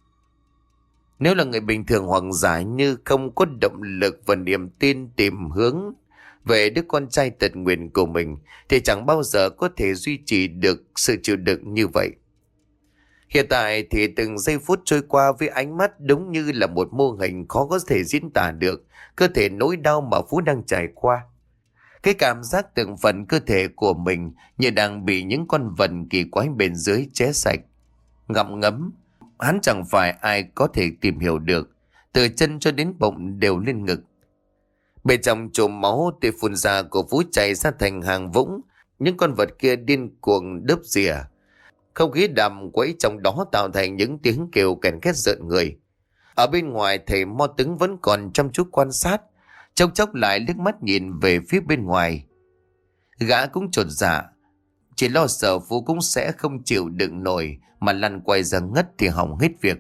Nếu là người bình thường hoặc giả như không có động lực và niềm tin tìm hướng về đứa con trai tật nguyền của mình thì chẳng bao giờ có thể duy trì được sự chịu đựng như vậy. Hiện tại thì từng giây phút trôi qua với ánh mắt đúng như là một mô hình khó có thể diễn tả được cơ thể nỗi đau mà Phú đang trải qua. Cái cảm giác từng phần cơ thể của mình như đang bị những con vật kỳ quái bên dưới xé sạch, ngậm ngấm. Hắn chẳng phải ai có thể tìm hiểu được, từ chân cho đến bụng đều lên ngực. Bên trong chùm máu tê phun ra của Phú chảy ra thành hàng vũng, những con vật kia điên cuồng đớp rìa. Không khí đàm quấy trong đó tạo thành những tiếng kêu kèn két rợn người. Ở bên ngoài thầy Mo Tứng vẫn còn chăm chú quan sát, chốc chốc lại liếc mắt nhìn về phía bên ngoài. Gã cũng chột dạ, chỉ lo sợ Phú cũng sẽ không chịu đựng nổi mà lăn quay ra ngất thì hỏng hết việc.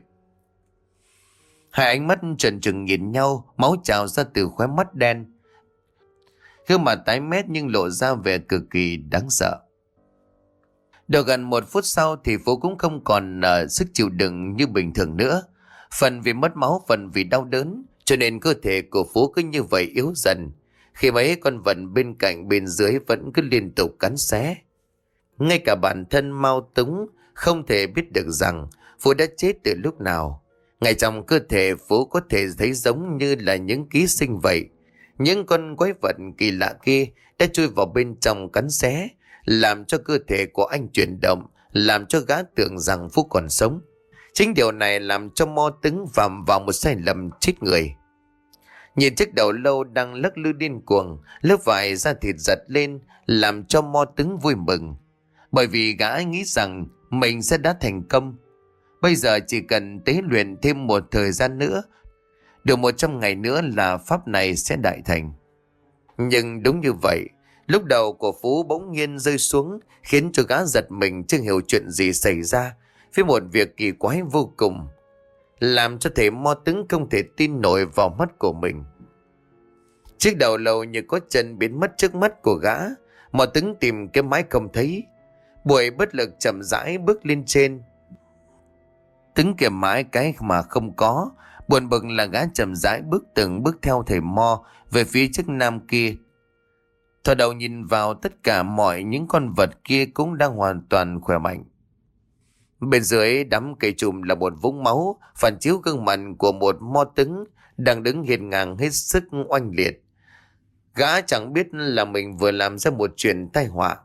Hai ánh mắt trần trừng nhìn nhau, máu trào ra từ khóe mắt đen. Gương mặt tái mét nhưng lộ ra vẻ cực kỳ đáng sợ. Được gần một phút sau thì Phú cũng không còn uh, sức chịu đựng như bình thường nữa. Phần vì mất máu, phần vì đau đớn, cho nên cơ thể của Phú cứ như vậy yếu dần. Khi mấy con vật bên cạnh bên dưới vẫn cứ liên tục cắn xé. Ngay cả bản thân Mao Túng không thể biết được rằng Phú đã chết từ lúc nào. Ngay trong cơ thể Phú có thể thấy giống như là những ký sinh vậy. Những con quái vật kỳ lạ kia đã chui vào bên trong cắn xé, làm cho cơ thể của anh chuyển động, làm cho gã tưởng rằng Phú còn sống. Chính điều này làm cho Mo Tứng phạm vào một sai lầm chết người. Nhìn chiếc đầu lâu đang lắc lư điên cuồng, lớp vải da thịt giật lên, làm cho Mo Tứng vui mừng. Bởi vì gã nghĩ rằng mình sẽ đã thành công. Bây giờ chỉ cần tế luyện thêm một thời gian nữa, được một trăm ngày nữa là pháp này sẽ đại thành. Nhưng đúng như vậy, lúc đầu của Phú bỗng nhiên rơi xuống, khiến cho gã giật mình chưa hiểu chuyện gì xảy ra, với một việc kỳ quái vô cùng, làm cho thầy Mo Tứng không thể tin nổi vào mắt của mình. Chiếc đầu lâu như có chân biến mất trước mắt của gã. Mo Tứng tìm cái mái không thấy, buổi bất lực chậm rãi bước lên trên. Tứng kiểm mãi cái mà không có, buồn bực là gã chậm rãi bước từng bước theo thầy Mo về phía trước nam kia. Thò đầu nhìn vào, tất cả mọi những con vật kia cũng đang hoàn toàn khỏe mạnh. Bên dưới đám cây trùm là một vũng máu, phản chiếu gương mặt của một Mo Tứng đang đứng hiên ngang hết sức oanh liệt. Gã chẳng biết là mình vừa làm ra một chuyện tai họa.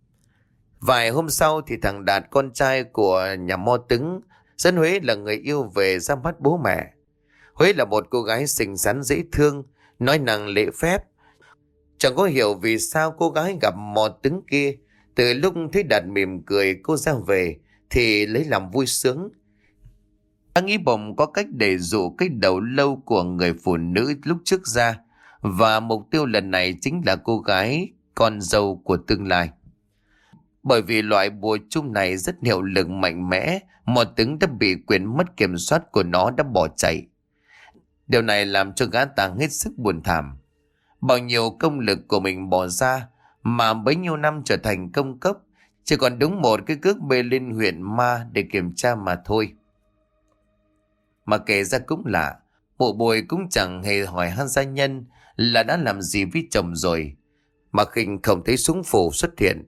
Vài hôm sau thì thằng Đạt, con trai của nhà Mo Tứng, dẫn Huế là người yêu về ra mắt bố mẹ. Huế là một cô gái xinh xắn dễ thương, nói năng lễ phép. Chẳng có hiểu vì sao cô gái gặp Mo Tứng kia, từ lúc thấy Đạt mỉm cười cô ra về thì lấy làm vui sướng. Anh nghĩ bỗng có cách để dụ cái đầu lâu của người phụ nữ lúc trước ra, và mục tiêu lần này chính là cô gái con dâu của tương lai. Bởi vì loại bùa chung này rất hiệu lực mạnh mẽ, Mo Tứng đã bị quyền mất kiểm soát của nó đã bỏ chạy. Điều này làm cho gã ta hết sức buồn thảm. Bao nhiêu công lực của mình bỏ ra mà bấy nhiêu năm trở thành công cốc, chỉ còn đúng một cái cước bê lên huyện ma để kiểm tra mà thôi. Mà kể ra cũng lạ, Mụ Bồi cũng chẳng hề hỏi han gia nhân là đã làm gì với chồng rồi, mà khinh không thấy súng phù xuất hiện.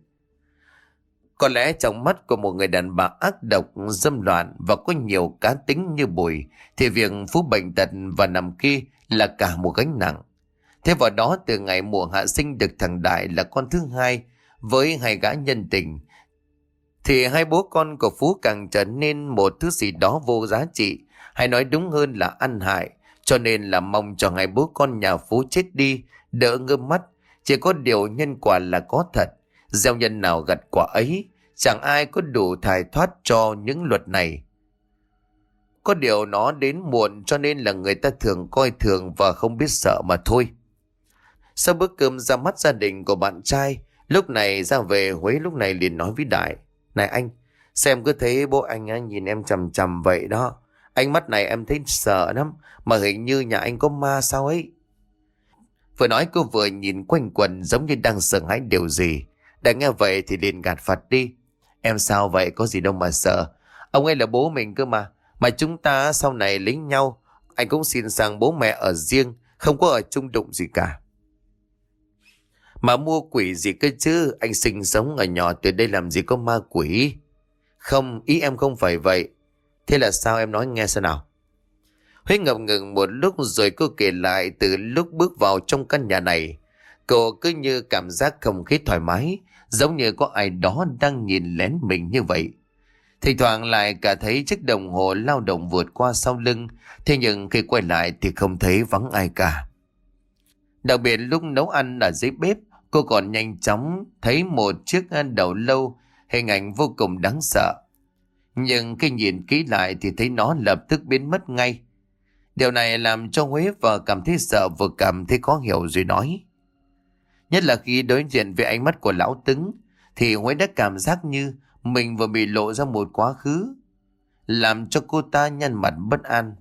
Có lẽ trong mắt của một người đàn bà ác độc, dâm loạn và có nhiều cá tính như Bùi, thì việc Phú bệnh tật và nằm kia là cả một gánh nặng. Thế vào đó, từ ngày mùa hạ sinh được thằng Đại là con thứ hai với hai gã nhân tình, thì hai bố con của Phú càng trở nên một thứ gì đó vô giá trị, hay nói đúng hơn là ăn hại. Cho nên là mong cho hai bố con nhà Phú chết đi, đỡ ngơ mắt. Chỉ có điều nhân quả là có thật, gieo nhân nào gặt quả ấy, chẳng ai có đủ thải thoát cho những luật này. Có điều nó đến muộn, cho nên là người ta thường coi thường và không biết sợ mà thôi. Sau bữa cơm ra mắt gia đình của bạn trai, lúc này ra về, Huế lúc này liền nói với Đại: "Này anh, xem cứ thấy bố anh á, nhìn em chằm chằm vậy đó. Ánh mắt này em thấy sợ lắm, mà hình như nhà anh có ma sao ấy." Vừa nói cô vừa nhìn quanh quần giống như đang sợ hãi điều gì. Đại nghe vậy thì liền gạt phạt đi: "Em sao vậy, có gì đâu mà sợ. Ông ấy là bố mình cơ mà. Mà chúng ta sau này lấy nhau, anh cũng xin sang bố mẹ ở riêng, không có ở chung đụng gì cả." "Mà mua quỷ gì cơ chứ, anh sinh sống ở nhỏ từ đây làm gì có ma quỷ." "Không, ý em không phải vậy." "Thế là sao, em nói nghe xem nào." Huế ngập ngừng một lúc rồi cô kể lại từ lúc bước vào trong căn nhà này. Cô cứ như cảm giác không khí thoải mái, giống như có ai đó đang nhìn lén mình như vậy. Thỉnh thoảng lại cả thấy chiếc đồng hồ lao động vượt qua sau lưng, thế nhưng khi quay lại thì không thấy vắng ai cả. Đặc biệt lúc nấu ăn ở dưới bếp, Cô còn nhanh chóng thấy một chiếc đầu lâu, hình ảnh vô cùng đáng sợ. Nhưng khi nhìn kỹ lại thì thấy nó lập tức biến mất ngay. Điều này làm cho Huế vừa cảm thấy sợ vừa cảm thấy khó hiểu rồi nói. Nhất là khi đối diện với ánh mắt của lão Tứng thì Huế đã cảm giác như mình vừa bị lộ ra một quá khứ, làm cho cô ta nhăn mặt bất an.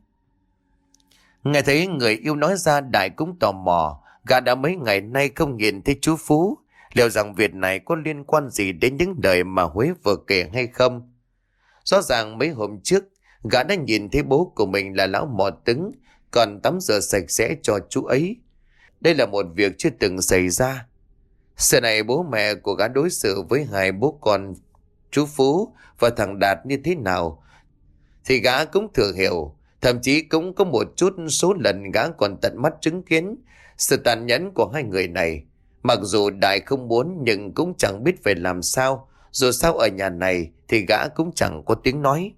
Nghe thấy người yêu nói ra, Đại cũng tò mò. Gã đã mấy ngày nay không nhìn thấy chú Phú, liệu rằng việc này có liên quan gì đến những đời mà Huế vừa kể hay không? Rõ ràng mấy hôm trước gã đã nhìn thấy bố của mình là lão Mò Tứng còn tắm rửa sạch sẽ cho chú ấy. Đây là một việc chưa từng xảy ra. Giờ này bố mẹ của gã đối xử với hai bố con chú Phú và thằng Đạt như thế nào thì gã cũng thừa hiểu. Thậm chí cũng có một chút số lần gã còn tận mắt chứng kiến sự tàn nhẫn của hai người này. Mặc dù Đại không muốn nhưng cũng chẳng biết phải làm sao. Dù sao ở nhà này thì gã cũng chẳng có tiếng nói.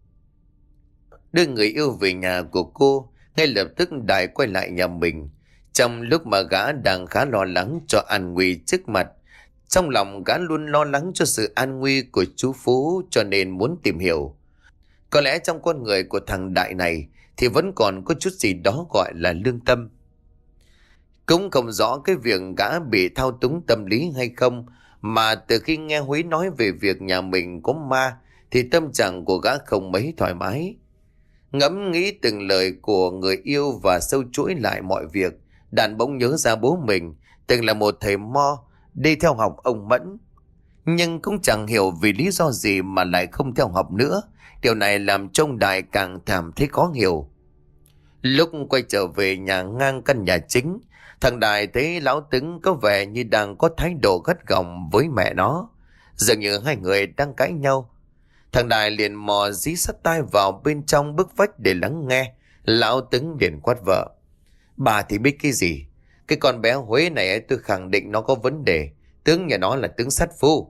Đưa người yêu về nhà của cô, ngay lập tức Đại quay lại nhà mình. Trong lúc mà gã đang khá lo lắng cho an nguy trước mặt, trong lòng gã luôn lo lắng cho sự an nguy của chú Phú, cho nên muốn tìm hiểu. Có lẽ trong con người của thằng Đại này thì vẫn còn có chút gì đó gọi là lương tâm. Cũng không rõ cái việc gã bị thao túng tâm lý hay không, mà từ khi nghe Huế nói về việc nhà mình có ma thì tâm trạng của gã không mấy thoải mái. Ngẫm nghĩ từng lời của người yêu và sâu chuỗi lại mọi việc, Đàn bỗng nhớ ra bố mình từng là một thầy mo đi theo học ông Mẫn, nhưng cũng chẳng hiểu vì lý do gì mà lại không theo học nữa. Điều này làm trông Đại càng cảm thấy khó hiểu. Lúc quay trở về nhà ngang căn nhà chính, thằng Đại thấy lão Tứng có vẻ như đang có thái độ gắt gỏng với mẹ nó, dường như hai người đang cãi nhau. Thằng Đại liền mò dí sát tai vào bên trong bức vách để lắng nghe. Lão Tứng liền quát vợ: "Bà thì biết cái gì? Cái con bé Huế này tôi khẳng định nó có vấn đề. Tướng nhà nó là tướng sát phu."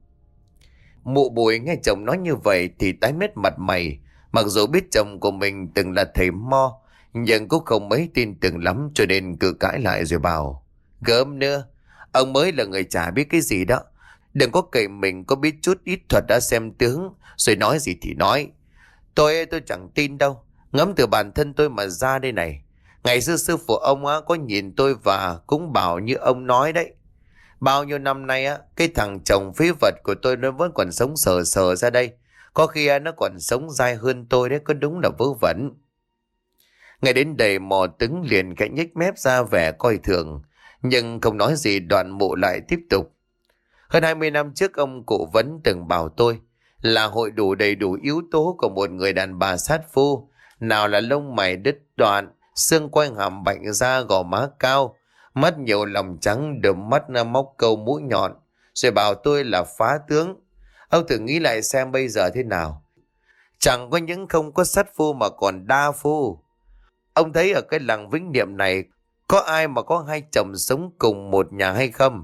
Mụ Bùi nghe chồng nói như vậy thì tái mét mặt mày. Mặc dù biết chồng của mình từng là thầy mo, nhưng cũng không mấy tin tưởng lắm, cho nên cứ cãi lại rồi bảo: "Gớm nữa, ông mới là người chả biết cái gì đó. Đừng có cậy mình có biết chút ít thuật đã xem tướng rồi nói gì thì nói. Tôi tôi chẳng tin đâu. Ngẫm từ bản thân tôi mà ra đây này. Ngày xưa sư phụ ông á, có nhìn tôi và cũng bảo như ông nói đấy. Bao nhiêu năm nay á, cái thằng chồng phế vật của tôi nó vẫn còn sống sờ sờ ra đây. Có khi nó còn sống dai hơn tôi đấy, có đúng là vớ vẩn." Ngay đến đây Mò Tứng liền khẽ nhếch mép ra vẻ coi thường, nhưng không nói gì. Đoạn Mụ lại tiếp tục: "Hơn hai mươi năm trước ông cụ vẫn từng bảo tôi là hội đủ đầy đủ yếu tố của một người đàn bà sát phu. Nào là lông mày đứt đoạn, xương quai hàm bệnh da, gò má cao, mắt nhiều lòng trắng, đôi mắt móc câu mũi nhọn. Rồi bảo tôi là phá tướng. Ông thử nghĩ lại xem bây giờ thế nào. Chẳng có những không có sát phu mà còn đa phu. Ông thấy ở cái làng Vĩnh Niệm này có ai mà có hai chồng sống cùng một nhà hay không?"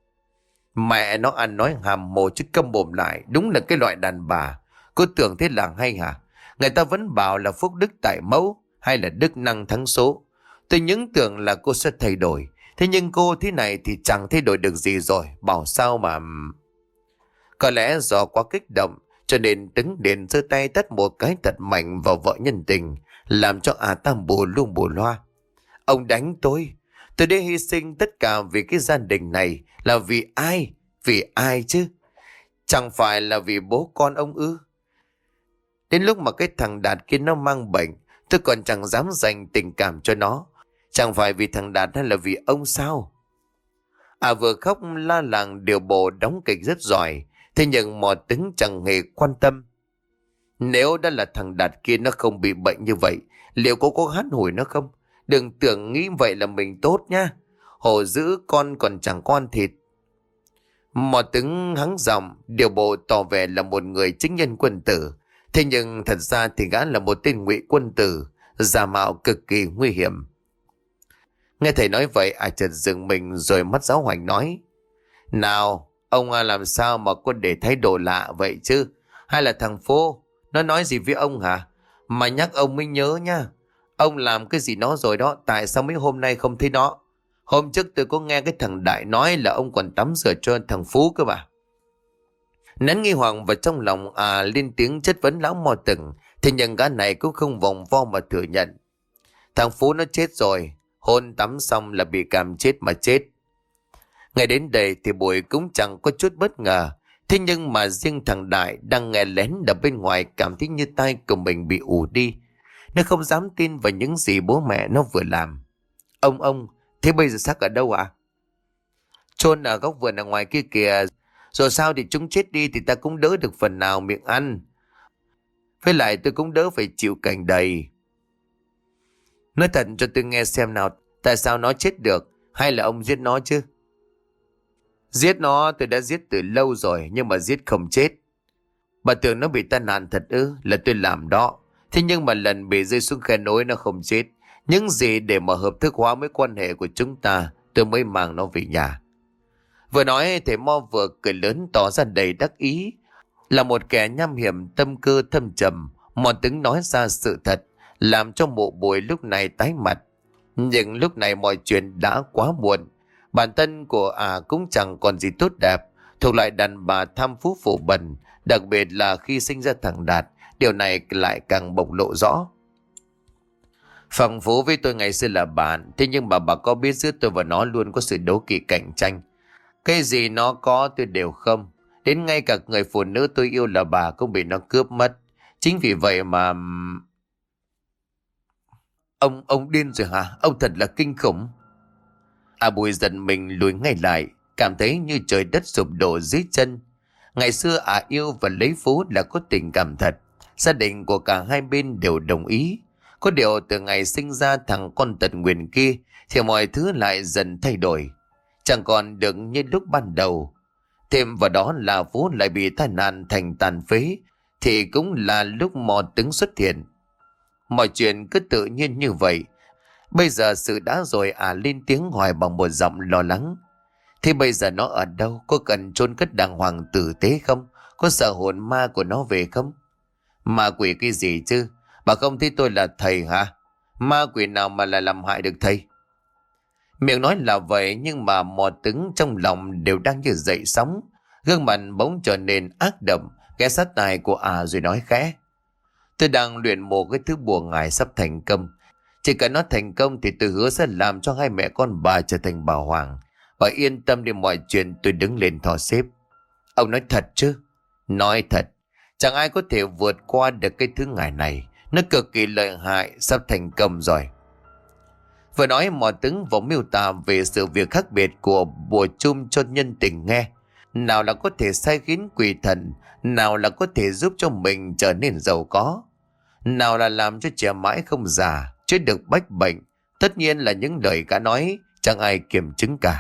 Mẹ nó ăn nói hàm hồ chứ câm mồm lại. Đúng là cái loại đàn bà. Cô tưởng thế làng hay hả? Người ta vẫn bảo là phúc đức tại mẫu hay là đức năng thắng số. Tôi những tưởng là cô sẽ thay đổi. Thế nhưng cô thế này thì chẳng thay đổi được gì rồi. Bảo sao mà... Có lẽ do quá kích động cho nên Tứng liền giơ tay tát một cái thật mạnh vào vợ nhân tình, làm cho à ta bù luôn bù loa. "Ông đánh tôi. Tôi đã hy sinh tất cả vì cái gia đình này. Là vì ai? Vì ai chứ? Chẳng phải là vì bố con ông ư? Đến lúc mà cái thằng Đạt kia nó mang bệnh, tôi còn chẳng dám dành tình cảm cho nó. Chẳng phải vì thằng Đạt hay là vì ông sao?" À vừa khóc la làng điều bộ đóng kịch rất giỏi. Thế nhưng Mò Tứng chẳng hề quan tâm. Nếu đã là thằng Đạt kia nó không bị bệnh như vậy, liệu cô có hát hủi nó không? Đừng tưởng nghĩ vậy là mình tốt nha. Hổ dữ con còn chẳng có ăn thịt. Mò Tứng hắng giọng, điều bộ tỏ vẻ là một người chính nhân quân tử. Thế nhưng thật ra thì gã là một tên ngụy quân tử, giả mạo cực kỳ nguy hiểm. Nghe thầy nói vậy, à chợt dừng mình rồi mắt giáo hoành nói: "Nào, ông à làm sao mà có để thái độ lạ vậy chứ? Hay là thằng Phô nó nói gì với ông hả? Mà nhắc ông mới nhớ nha. Ông làm cái gì nó rồi đó, tại sao mấy hôm nay không thấy nó? Hôm trước tôi có nghe cái thằng Đại nói là ông còn tắm rửa cho thằng Phú cơ mà. Nén nghi hoàng và trong lòng à lên tiếng chất vấn lão mò từng, thì nhưng gã này cũng không vòng vo mà thừa nhận. Thằng Phú nó chết rồi, hôn tắm xong là bị cảm chết mà chết. Ngày đến đây thì Bùi cũng chẳng có chút bất ngờ. Thế nhưng mà riêng thằng Đại đang nghe lén ở bên ngoài cảm thấy như tai của mình bị ù đi. Nó không dám tin vào những gì bố mẹ nó vừa làm. Ông ông, thế bây giờ xác ở đâu ạ? À? Chôn ở góc vườn ở ngoài kia kìa. Rồi sao thì chúng chết đi thì ta cũng đỡ được phần nào miệng ăn. Với lại tôi cũng đỡ phải chịu cảnh đầy. Nói thật cho tôi nghe xem nào, tại sao nó chết được, hay là ông giết nó chứ? Giết nó tôi đã giết từ lâu rồi, nhưng mà giết không chết. Bà tưởng nó bị tai nạn thật ư? Là tôi làm đó. Thế nhưng mà lần bị rơi xuống khe nối nó không chết. Những gì để mà hợp thức hóa mối quan hệ của chúng ta, tôi mới mang nó về nhà. Vừa nói thầy Mo vừa cười lớn tỏ ra đầy đắc ý. Là một kẻ nham hiểm tâm cơ thâm trầm, Mò Tướng nói ra sự thật, làm cho Mộ Bùi lúc này tái mặt. Nhưng lúc này mọi chuyện đã quá muộn. Bản thân của à cũng chẳng còn gì tốt đẹp, thuộc loại đàn bà tham phú phụ bần, đặc biệt là khi sinh ra thằng Đạt, điều này lại càng bộc lộ rõ. Phằng Phú với tôi ngày xưa là bạn, thế nhưng mà bà có biết giữa tôi và nó luôn có sự đố kỵ cạnh tranh. Cái gì nó có tôi đều không. Đến ngay cả người phụ nữ tôi yêu là bà cũng bị nó cướp mất. Chính vì vậy mà... Ông, ông điên rồi hả? Ông thật là kinh khủng. À Bùi giận mình lùi ngay lại, cảm thấy như trời đất sụp đổ dưới chân. Ngày xưa à yêu và lấy Phú là có tình cảm thật. Gia đình của cả hai bên đều đồng ý. Có điều từ ngày sinh ra thằng con tật nguyền kia thì mọi thứ lại dần thay đổi. Chẳng còn được như lúc ban đầu. Thêm vào đó là Phú lại bị tai nạn thành tàn phế, thì cũng là lúc Mò Tướng xuất hiện. Mọi chuyện cứ tự nhiên như vậy. Bây giờ sự đã rồi à lên tiếng hỏi bằng một giọng lo lắng. Thế bây giờ nó ở đâu? Có cần chôn cất đàng hoàng tử tế không? Có sợ hồn ma của nó về không? Ma quỷ cái gì chứ? Bà không thấy tôi là thầy hả? Ma quỷ nào mà lại làm hại được thầy? Miệng nói là vậy nhưng mà Mò Tướng trong lòng đều đang như dậy sóng. Gương mặt bỗng trở nên ác độc, ghé sát tai của à rồi nói khẽ. Tôi đang luyện một cái thứ bùa ngải sắp thành công. Chỉ cần nó thành công thì tôi hứa sẽ làm cho hai mẹ con bà trở thành bà hoàng. Bà yên tâm đi, mọi chuyện tôi đứng lên thò xếp. Ông nói thật chứ? Nói thật. Chẳng ai có thể vượt qua được cái thứ ngải này. Nó cực kỳ lợi hại, sắp thành công rồi. Vừa nói Mò Tướng vừa miêu tả về sự việc khác biệt của bùa chum cho nhân tình nghe. Nào là có thể sai khiến quỷ thần, nào là có thể giúp cho mình trở nên giàu có, nào là làm cho trẻ mãi không già, chữa được bách bệnh. Tất nhiên là những lời gã nói chẳng ai kiểm chứng cả.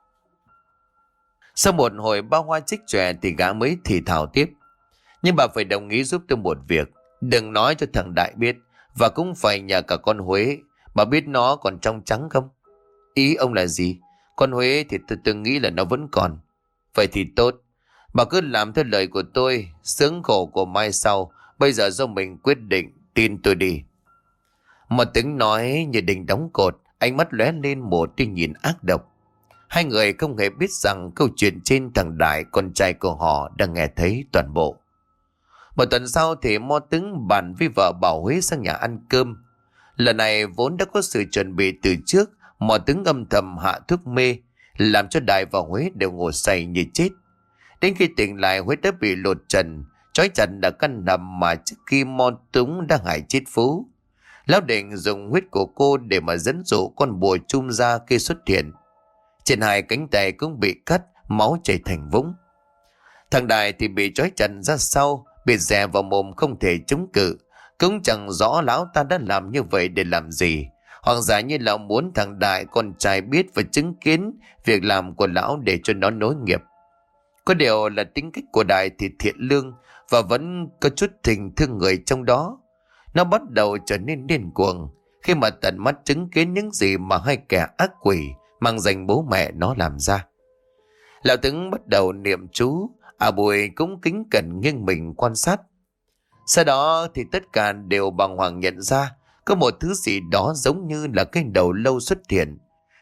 Sau một hồi bao hoa trích chòe thì gã mới thì thào tiếp. Nhưng bà phải đồng ý giúp tôi một việc. Đừng nói cho thằng Đại biết, và cũng phải nhờ cả con Huế. Bà biết nó còn trong trắng không? Ý ông là gì? Con Huế thì tôi từng nghĩ là nó vẫn còn. Vậy thì tốt. Bà cứ làm theo lời của tôi. Sướng khổ của mai sau. Bây giờ do mình quyết định. Tin tôi đi. Một tiếng nói như đình đóng cột. Ánh mắt lóe lên một tia nhìn ác độc. Hai người không hề biết rằng câu chuyện trên thằng Đại, con trai của họ, đang nghe thấy toàn bộ. Một tuần sau thì Mo Tướng bàn với vợ bảo Huế sang nhà ăn cơm. Lần này vốn đã có sự chuẩn bị từ trước. Mo Tướng âm thầm hạ thuốc mê, làm cho Đại và Huế đều ngủ say như chết. Đến khi tỉnh lại, Huế đã bị lột trần, trói chặt ở căn nằm mà trước khi Mo Tướng đã hại chết Phú. Lão định dùng huyết của cô để mà dẫn dụ con bùa chum ra khi xuất hiện. Trên hai cánh tay cũng bị cắt, máu chảy thành vũng. Thằng Đại thì bị trói chặt ra sau, bị dè vào mồm không thể chống cự. Cũng chẳng rõ lão ta đã làm như vậy để làm gì, hoặc giả như lão muốn thằng Đại con trai biết và chứng kiến việc làm của lão để cho nó nối nghiệp. Có điều là tính cách của Đại thì thiện lương và vẫn có chút tình thương người trong đó. Nó bắt đầu trở nên điên cuồng khi mà tận mắt chứng kiến những gì mà hai kẻ ác quỷ mang danh bố mẹ nó làm ra. Lão Tướng bắt đầu niệm chú, à Bùi cũng kính cẩn nghiêng mình quan sát. Sau đó thì tất cả đều bàng hoàng nhận ra có một thứ gì đó giống như là cái đầu lâu xuất hiện.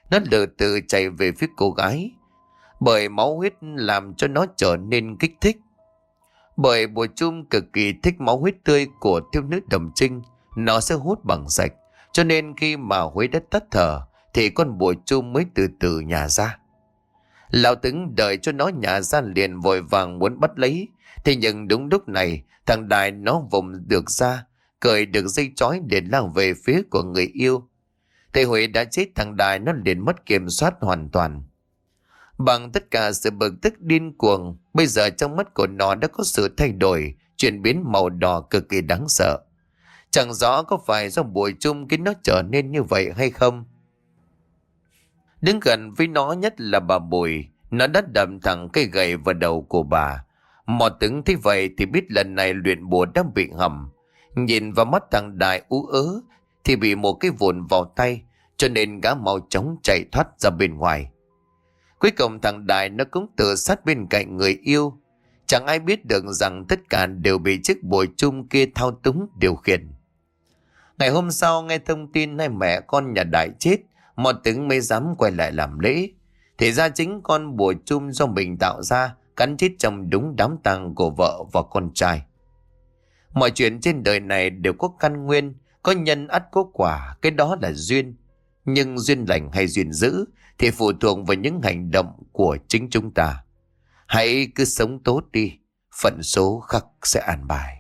Nó từ từ chạy về phía cô gái, bởi máu huyết làm cho nó trở nên kích thích. Bởi bùa chung cực kỳ thích máu huyết tươi của thiếu nữ Đồng Trinh, nó sẽ hút bằng sạch, cho nên khi mà Huế đã tắt thở thì con bùa chung mới từ từ nhả ra. Lão Tứng đợi cho nó nhả ra liền vội vàng muốn bắt lấy, thì nhưng đúng lúc này thằng Đại nó vùng được ra, cởi được dây chói để lao về phía của người yêu. Thầy Huệ đã chết, thằng Đại nó liền mất kiểm soát hoàn toàn. Bằng tất cả sự bực tức điên cuồng, bây giờ trong mắt của nó đã có sự thay đổi, chuyển biến màu đỏ cực kỳ đáng sợ. Chẳng rõ có phải do bùa chung khiến nó trở nên như vậy hay không. Đứng gần với nó nhất là bà Bùi, nó đã đâm thẳng cây gậy vào đầu của bà. Mò Tứng thấy vậy thì biết lần này luyện bùa đã bị hầm. Nhìn vào mắt thằng Đại ú ớ thì bị một cái vụn vào tay, cho nên gã mau chóng chạy thoát ra bên ngoài. Cuối cùng thằng Đại nó cũng tự sát bên cạnh người yêu. Chẳng ai biết được rằng tất cả đều bị chiếc bùa chung kia thao túng điều khiển. Ngày hôm sau nghe thông tin hai mẹ con nhà Đại chết, Mò Tứng mới dám quay lại làm lễ. Thì ra chính con bùa chung do mình tạo ra cắn chết trong đúng đám tang của vợ và con trai. Mọi chuyện trên đời này đều có căn nguyên, có nhân ắt có quả, cái đó là duyên. Nhưng duyên lành hay duyên dữ thì phụ thuộc vào những hành động của chính chúng ta. Hãy cứ sống tốt đi, phận số khắc sẽ an bài.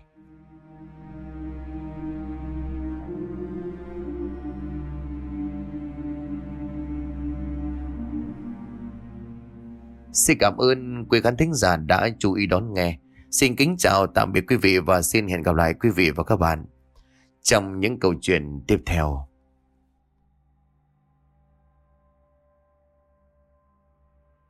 Xin cảm ơn quý khán thính giả đã chú ý đón nghe. Xin kính chào tạm biệt quý vị và xin hẹn gặp lại quý vị và các bạn trong những câu chuyện tiếp theo.